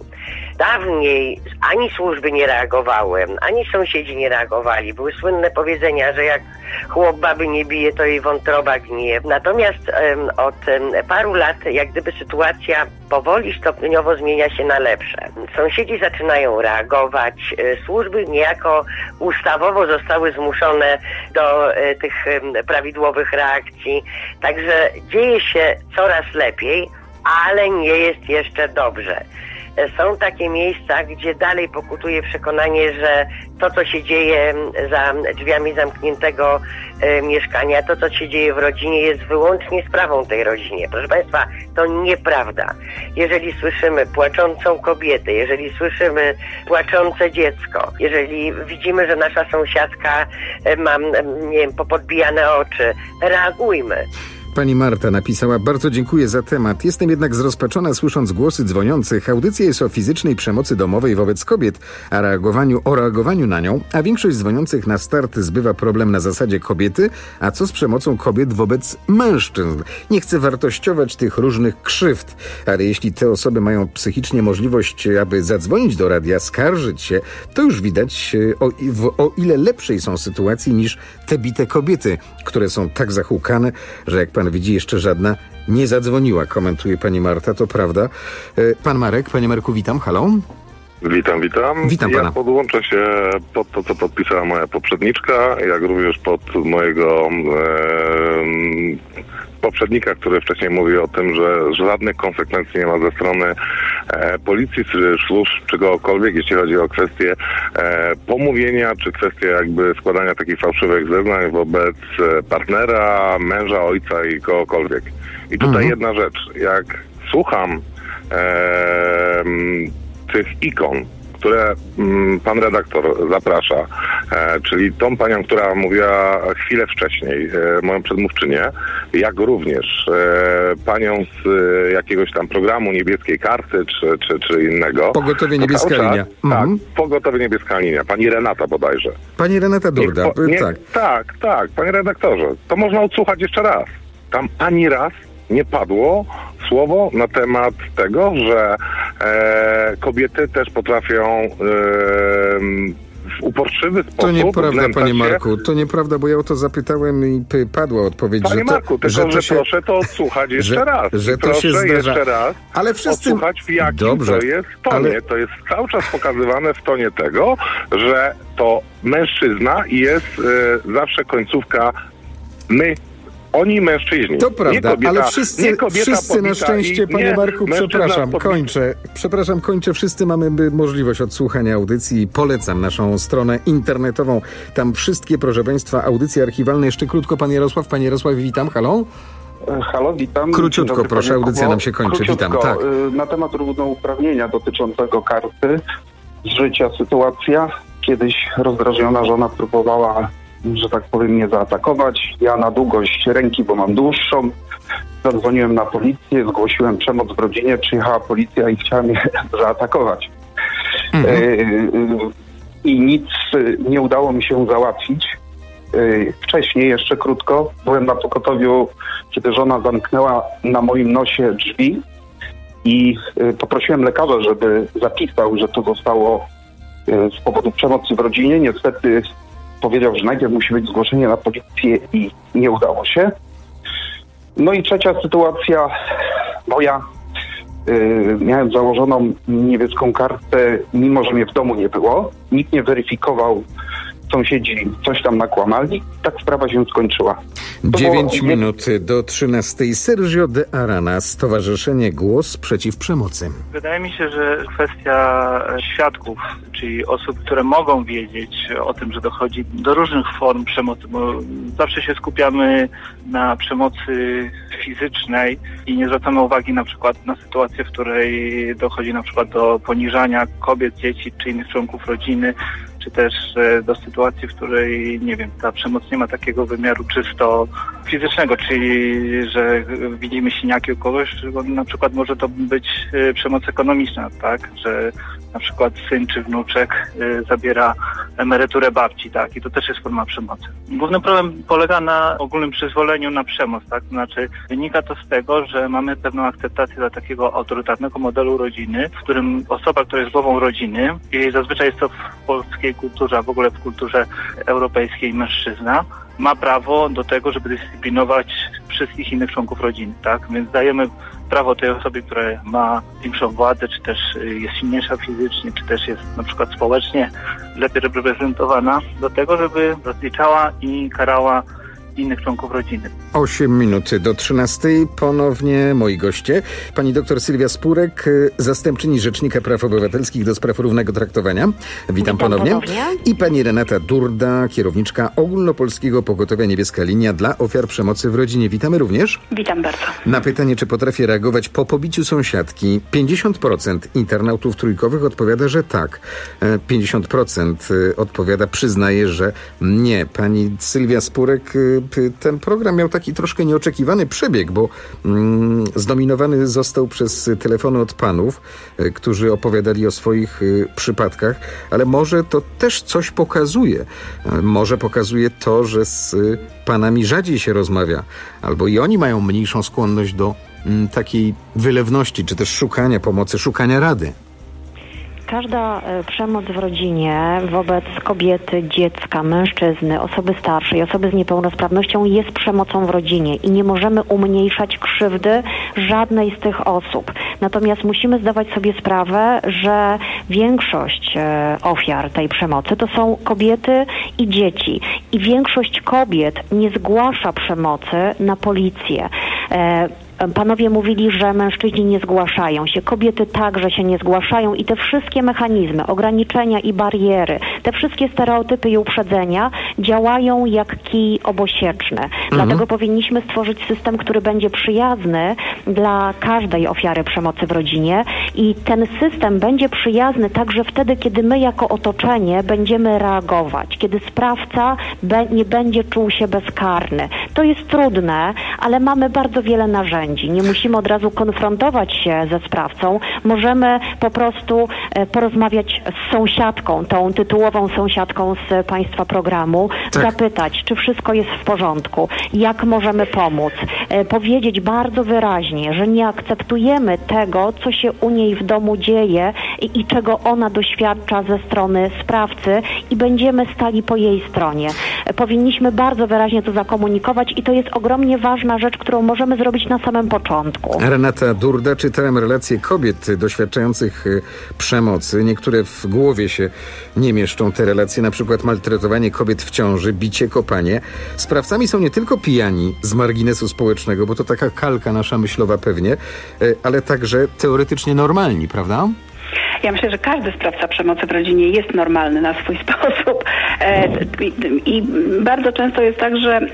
Dawniej ani służby nie reagowały, ani sąsiedzi nie reagowali. Były słynne powiedzenia, że jak chłop baby nie bije, to jej wątroba gnije. Natomiast um, od um, paru lat jak gdyby sytuacja powoli, stopniowo zmienia się na lepsze. Sąsiedzi zaczynają reagować, służby niejako ustawowo zostały zmuszone do e, tych e, prawidłowych reakcji. Także dzieje się coraz lepiej, ale nie jest jeszcze dobrze. Są takie miejsca, gdzie dalej pokutuje przekonanie, że to, co się dzieje za drzwiami zamkniętego e, mieszkania, to, co się dzieje w rodzinie, jest wyłącznie sprawą tej rodziny. Proszę Państwa, to nieprawda. Jeżeli słyszymy płaczącą kobietę, jeżeli słyszymy płaczące dziecko, jeżeli widzimy, że nasza sąsiadka e, ma, nie wiem, popodbijane oczy, reagujmy. Pani Marta napisała: bardzo dziękuję za temat. Jestem jednak zrozpaczona, słysząc głosy dzwoniących. Audycja jest o fizycznej przemocy domowej wobec kobiet, a reagowaniu, o reagowaniu na nią, a większość dzwoniących na start zbywa problem na zasadzie kobiety, a co z przemocą kobiet wobec mężczyzn? Nie chcę wartościować tych różnych krzywd, ale jeśli te osoby mają psychicznie możliwość, aby zadzwonić do radia, skarżyć się, to już widać, o, w, o ile lepszej są sytuacji niż te bite kobiety, które są tak zahukane, że jak pan widzi, jeszcze żadna nie zadzwoniła, komentuje pani Marta, to prawda. Pan Marek, panie Marku, witam, halo. Witam, witam. Witam ja pana. podłączę się pod to, co podpisała moja poprzedniczka, jak również pod mojego e, poprzednika, który wcześniej mówił o tym, że żadnych konsekwencji nie ma ze strony e, policji, czy służb, czy kogokolwiek, jeśli chodzi o kwestię e, pomówienia, czy kwestię jakby składania takich fałszywych zeznań wobec partnera, męża, ojca i kogokolwiek. I tutaj mhm. jedna rzecz, jak słucham e, tych ikon, które mm, pan redaktor zaprasza, e, czyli tą panią, która mówiła chwilę wcześniej, e, moją przedmówczynię, jak również e, panią z e, jakiegoś tam programu Niebieskiej Karty, czy, czy, czy innego. Pogotowie Niebieska czas, Linia. Mhm. Tak, Pogotowie Niebieska Linia. Pani Renata bodajże. Pani Renata Durda, niech, niech, tak. Tak, tak, panie redaktorze. To można odsłuchać jeszcze raz. Tam ani raz nie padło słowo na temat tego, że e, kobiety też potrafią e, w uporczywy sposób... To nieprawda, panie się... Marku, to nieprawda, bo ja o to zapytałem i p- padła odpowiedź, panie że to... Marku, tylko, że, to że się, proszę to odsłuchać jeszcze że, raz. Że to proszę się zdarza. jeszcze raz ale wszyscy... odsłuchać, w jakim Dobrze, to jest tonie. ale... To jest cały czas pokazywane w tonie tego, że to mężczyzna i jest e, zawsze końcówka my. Oni mężczyźni. To prawda, nie kobieta, ale wszyscy, nie kobieta wszyscy na szczęście, panie nie Marku, przepraszam, pobita. kończę. Przepraszam, kończę. Wszyscy mamy możliwość odsłuchania audycji. Polecam naszą stronę internetową. Tam wszystkie, proszę państwa, audycje archiwalne. Jeszcze krótko, pan Jarosław. Panie Jarosław, witam. Halo? Halo, witam. Króciutko, dobry, proszę, audycja nam się kończy. Króciutko, witam. Tak. Na temat równouprawnienia dotyczącego karty z życia sytuacja. Kiedyś rozdrażniona żona próbowała, że tak powiem, mnie zaatakować. Ja na długość ręki, bo mam dłuższą, zadzwoniłem na policję, zgłosiłem przemoc w rodzinie, przyjechała policja i chciała mnie zaatakować. Mhm. E, I nic nie udało mi się załatwić. E, wcześniej, jeszcze krótko, byłem na pogotowiu, kiedy żona zamknęła na moim nosie drzwi i e, poprosiłem lekarza, żeby zapisał, że to zostało e, z powodu przemocy w rodzinie. Niestety powiedział, że najpierw musi być zgłoszenie na policję i nie udało się. No i trzecia sytuacja moja. Yy, miałem założoną niebieską kartę, mimo że mnie w domu nie było. Nikt nie weryfikował, sąsiedzi coś tam nakłamali. Tak sprawa się skończyła. Dziewięć było... minut do trzynastej. Sergio de Arana, Stowarzyszenie Głos Przeciw Przemocy. Wydaje mi się, że kwestia świadków, czyli osób, które mogą wiedzieć o tym, że dochodzi do różnych form przemocy, bo zawsze się skupiamy na przemocy fizycznej i nie zwracamy uwagi na przykład na sytuację, w której dochodzi na przykład do poniżania kobiet, dzieci czy innych członków rodziny, czy też do sytuacji, w której, nie wiem, ta przemoc nie ma takiego wymiaru czysto fizycznego, czyli że widzimy siniaki u kogoś, bo na przykład może to być przemoc ekonomiczna, tak, że na przykład syn czy wnuczek zabiera emeryturę babci, tak, i to też jest forma przemocy. Główny problem polega na ogólnym przyzwoleniu na przemoc, tak, to znaczy wynika to z tego, że mamy pewną akceptację dla takiego autorytarnego modelu rodziny, w którym osoba, która jest głową rodziny, i zazwyczaj jest to w polskiej kulturze, a w ogóle w kulturze europejskiej mężczyzna, ma prawo do tego, żeby dyscyplinować wszystkich innych członków rodziny, tak? Więc dajemy prawo tej osobie, która ma większą władzę, czy też jest silniejsza fizycznie, czy też jest na przykład społecznie lepiej reprezentowana, do tego, żeby rozliczała i karała innych członków rodziny. osiem minut do trzynastej. Ponownie moi goście. Pani doktor Sylwia Spurek, zastępczyni Rzecznika Praw Obywatelskich do spraw równego traktowania. Witam, Witam ponownie. ponownie. I pani Renata Durda, kierowniczka Ogólnopolskiego Pogotowia Niebieska Linia dla ofiar przemocy w rodzinie. Witamy również. Witam bardzo. Na pytanie, czy potrafię reagować po pobiciu sąsiadki, pięćdziesiąt procent internautów trójkowych odpowiada, że tak. pięćdziesiąt procent odpowiada, przyznaje, że nie. Pani Sylwia Spurek, ten program miał taki troszkę nieoczekiwany przebieg, bo mm, zdominowany został przez telefony od panów, którzy opowiadali o swoich przypadkach, ale może to też coś pokazuje. Może pokazuje to, że z panami rzadziej się rozmawia, albo i oni mają mniejszą skłonność do mm, takiej wylewności, czy też szukania pomocy, szukania rady. Każda przemoc w rodzinie wobec kobiety, dziecka, mężczyzny, osoby starszej, osoby z niepełnosprawnością jest przemocą w rodzinie i nie możemy umniejszać krzywdy żadnej z tych osób. Natomiast musimy zdawać sobie sprawę, że większość ofiar tej przemocy to są kobiety i dzieci. I większość kobiet nie zgłasza przemocy na policję. Panowie mówili, że mężczyźni nie zgłaszają się, kobiety także się nie zgłaszają i te wszystkie mechanizmy, ograniczenia i bariery, te wszystkie stereotypy i uprzedzenia działają jak kij obosieczny. Mhm. Dlatego powinniśmy stworzyć system, który będzie przyjazny dla każdej ofiary przemocy w rodzinie i ten system będzie przyjazny także wtedy, kiedy my jako otoczenie będziemy reagować, kiedy sprawca be- nie będzie czuł się bezkarny. To jest trudne, ale mamy bardzo wiele narzędzi. Nie musimy od razu konfrontować się ze sprawcą. Możemy po prostu e, porozmawiać z sąsiadką, tą tytułową sąsiadką z państwa programu, tak. Zapytać, czy wszystko jest w porządku, jak możemy pomóc. E, powiedzieć bardzo wyraźnie, że nie akceptujemy tego, co się u niej w domu dzieje i, i czego ona doświadcza ze strony sprawcy i będziemy stali po jej stronie. E, powinniśmy bardzo wyraźnie to zakomunikować i to jest ogromnie ważna rzecz, którą możemy zrobić na samym początku. Renata Durda, czytałem relacje kobiet doświadczających przemocy. Niektóre w głowie się nie mieszczą te relacje, na przykład maltretowanie kobiet w ciąży, bicie, kopanie. Sprawcami są nie tylko pijani z marginesu społecznego, bo to taka kalka nasza myślowa pewnie, ale także teoretycznie normalni, prawda? Ja myślę, że każdy sprawca przemocy w rodzinie jest normalny na swój sposób. E, i, I bardzo często jest tak, że m,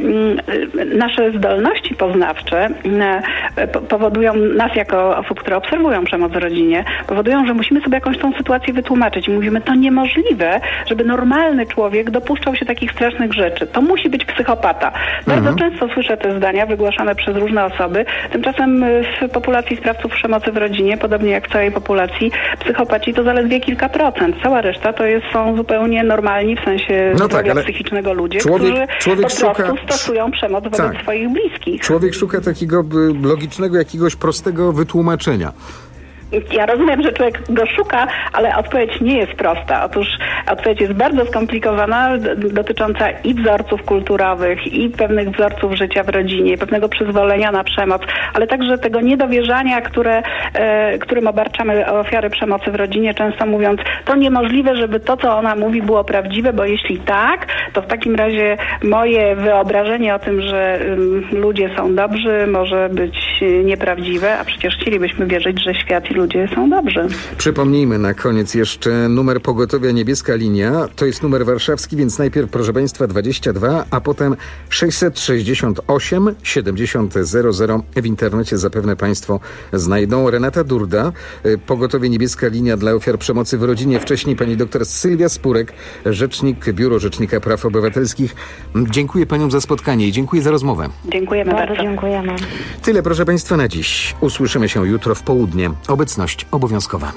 nasze zdolności poznawcze e, powodują, nas jako osób, które obserwują przemoc w rodzinie, powodują, że musimy sobie jakąś tą sytuację wytłumaczyć. I mówimy, to niemożliwe, żeby normalny człowiek dopuszczał się takich strasznych rzeczy. To musi być psychopata. Bardzo mhm. często słyszę te zdania wygłaszane przez różne osoby. Tymczasem w populacji sprawców przemocy w rodzinie, podobnie jak w całej populacji, psychopaci to zaledwie kilka procent. Cała reszta to jest, są zupełnie normalni w sensie no zdrowia tak, psychicznego ludzie, człowiek, którzy człowiek po szuka... prostu stosują przemoc wobec tak. swoich bliskich. Człowiek szuka takiego logicznego, jakiegoś prostego wytłumaczenia. Ja rozumiem, że człowiek go szuka, ale odpowiedź nie jest prosta. Otóż odpowiedź jest bardzo skomplikowana, dotycząca i wzorców kulturowych, i pewnych wzorców życia w rodzinie, pewnego przyzwolenia na przemoc, ale także tego niedowierzania, które, e, którym obarczamy ofiary przemocy w rodzinie, często mówiąc, to niemożliwe, żeby to, co ona mówi, było prawdziwe, bo jeśli tak, to w takim razie moje wyobrażenie o tym, że um, ludzie są dobrzy, może być nieprawdziwe, a przecież chcielibyśmy wierzyć, że świat i ludzie są dobrzy. Przypomnijmy na koniec jeszcze numer pogotowia Niebieska Linia. To jest numer warszawski, więc najpierw proszę państwa dwadzieścia dwa, a potem sześćset sześćdziesiąt osiem siedemdziesiąt zero zero. W internecie zapewne państwo znajdą. Renata Durda, pogotowie Niebieska Linia dla ofiar przemocy w rodzinie. Wcześniej pani doktor Sylwia Spurek, rzecznik Biuro Rzecznika Praw Obywatelskich. Dziękuję paniom za spotkanie i dziękuję za rozmowę. Dziękujemy bardzo. bardzo. Dziękujemy. Tyle proszę państwa na dziś. Usłyszymy się jutro w południe. Obecność obowiązkowa.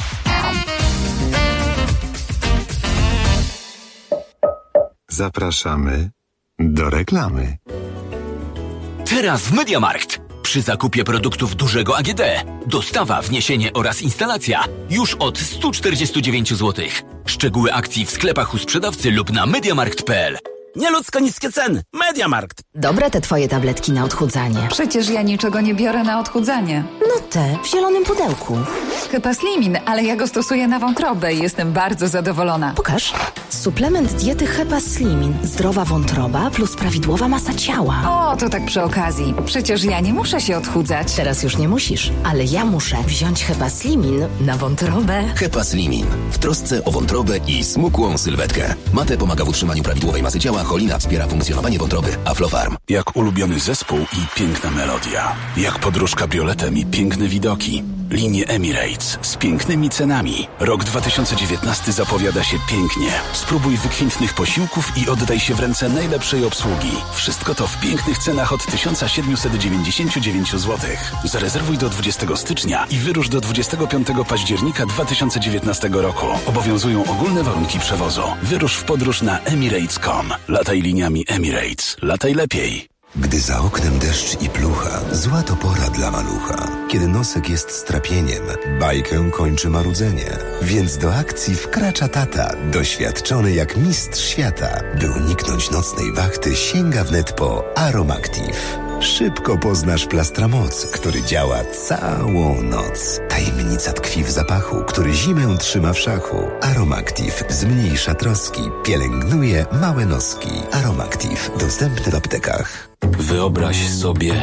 Zapraszamy do reklamy. Teraz w MediaMarkt. Przy zakupie produktów dużego A G D dostawa, wniesienie oraz instalacja już od sto czterdzieści dziewięć złotych. Szczegóły akcji w sklepach u sprzedawcy lub na mediamarkt kropka p l. Nieludzko niskie ceny. MediaMarkt. Dobre te twoje tabletki na odchudzanie. Przecież ja niczego nie biorę na odchudzanie. No te w zielonym pudełku. Hepaslimin, ale ja go stosuję na wątrobę i jestem bardzo zadowolona. Pokaż. Suplement diety Hepaslimin. Zdrowa wątroba plus prawidłowa masa ciała. O, to tak przy okazji. Przecież ja nie muszę się odchudzać. Teraz już nie musisz, ale ja muszę wziąć Hepaslimin na wątrobę. Hepaslimin. W trosce o wątrobę i smukłą sylwetkę. Mate pomaga w utrzymaniu prawidłowej masy ciała, cholina wspiera funkcjonowanie wątroby. Aflofarm. Jak ulubiony zespół i piękna melodia. Jak podróż kabrioletem i piękne widoki. Linie Emirates z pięknymi cenami. Rok dwa tysiące dziewiętnasty zapowiada się pięknie. Spróbuj wykwintnych posiłków i oddaj się w ręce najlepszej obsługi. Wszystko to w pięknych cenach od tysiąc siedemset dziewięćdziesiąt dziewięć złotych. Zarezerwuj do dwudziestego stycznia i wyrusz do dwudziestego piątego października dwa tysiące dziewiętnastego roku. Obowiązują ogólne warunki przewozu. Wyrusz w podróż na emirates kropka com. Lataj liniami Emirates. Lataj lepiej. Gdy za oknem deszcz i plucha, zła to pora dla malucha. Kiedy nosek jest strapieniem, bajkę kończy marudzenie. Więc do akcji wkracza tata, doświadczony jak mistrz świata. By uniknąć nocnej wachty, sięga wnet po Aromactive. Szybko poznasz Plastramoc, który działa całą noc. Tajemnica tkwi w zapachu, który zimę trzyma w szachu. Aromactive zmniejsza troski, pielęgnuje małe noski. Aromactive dostępny w aptekach. Wyobraź sobie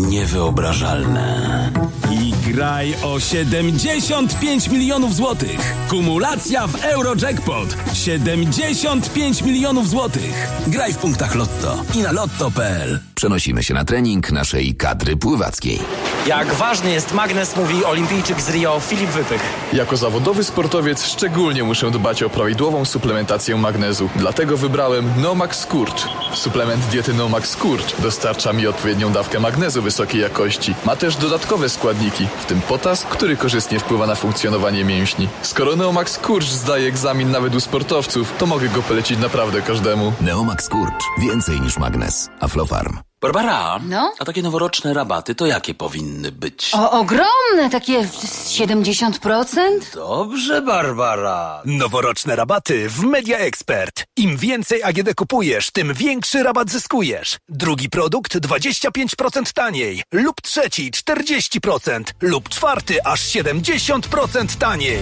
niewyobrażalne. I graj o siedemdziesiąt pięć milionów złotych. Kumulacja w Eurojackpot. siedemdziesiąt pięć milionów złotych. Graj w punktach Lotto i na lotto kropka p l. Przenosimy się na trening naszej kadry pływackiej. Jak ważny jest magnes, mówi olimpijczyk z Rio Filip Wypych. Jako zawodowy sportowiec szczególnie muszę dbać o prawidłową suplementację magnezu. Dlatego wybrałem Nomax Skurcz. Suplement diety Nomax Skurcz dostarcza mi odpowiednią dawkę magnezu wysokiej jakości. Ma też dodatkowe składniki, w tym potas, który korzystnie wpływa na funkcjonowanie mięśni. Skoro Neomax Skurcz zdaje egzamin nawet u sportowców, to mogę go polecić naprawdę każdemu. Neomax Skurcz. Więcej niż magnes. Aflofarm. Barbara, no? A takie noworoczne rabaty to jakie powinny być? O, ogromne, takie siedemdziesiąt procent? Dobrze, Barbara. Noworoczne rabaty w Media Expert. Im więcej A G D kupujesz, tym większy rabat zyskujesz. Drugi produkt dwadzieścia pięć procent taniej, lub trzeci czterdzieści procent, lub czwarty aż siedemdziesiąt procent taniej.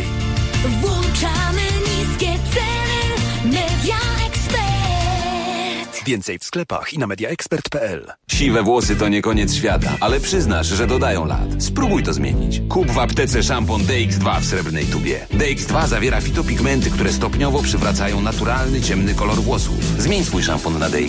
Włączamy niskie ceny. Media Expert. Więcej w sklepach i na mediaexpert kropka p l. Siwe włosy to nie koniec świata, ale przyznasz, że dodają lat. Spróbuj to zmienić. Kup w aptece szampon D X dwa w srebrnej tubie. D X dwa zawiera fitopigmenty, które stopniowo przywracają naturalny, ciemny kolor włosów. Zmień swój szampon na D X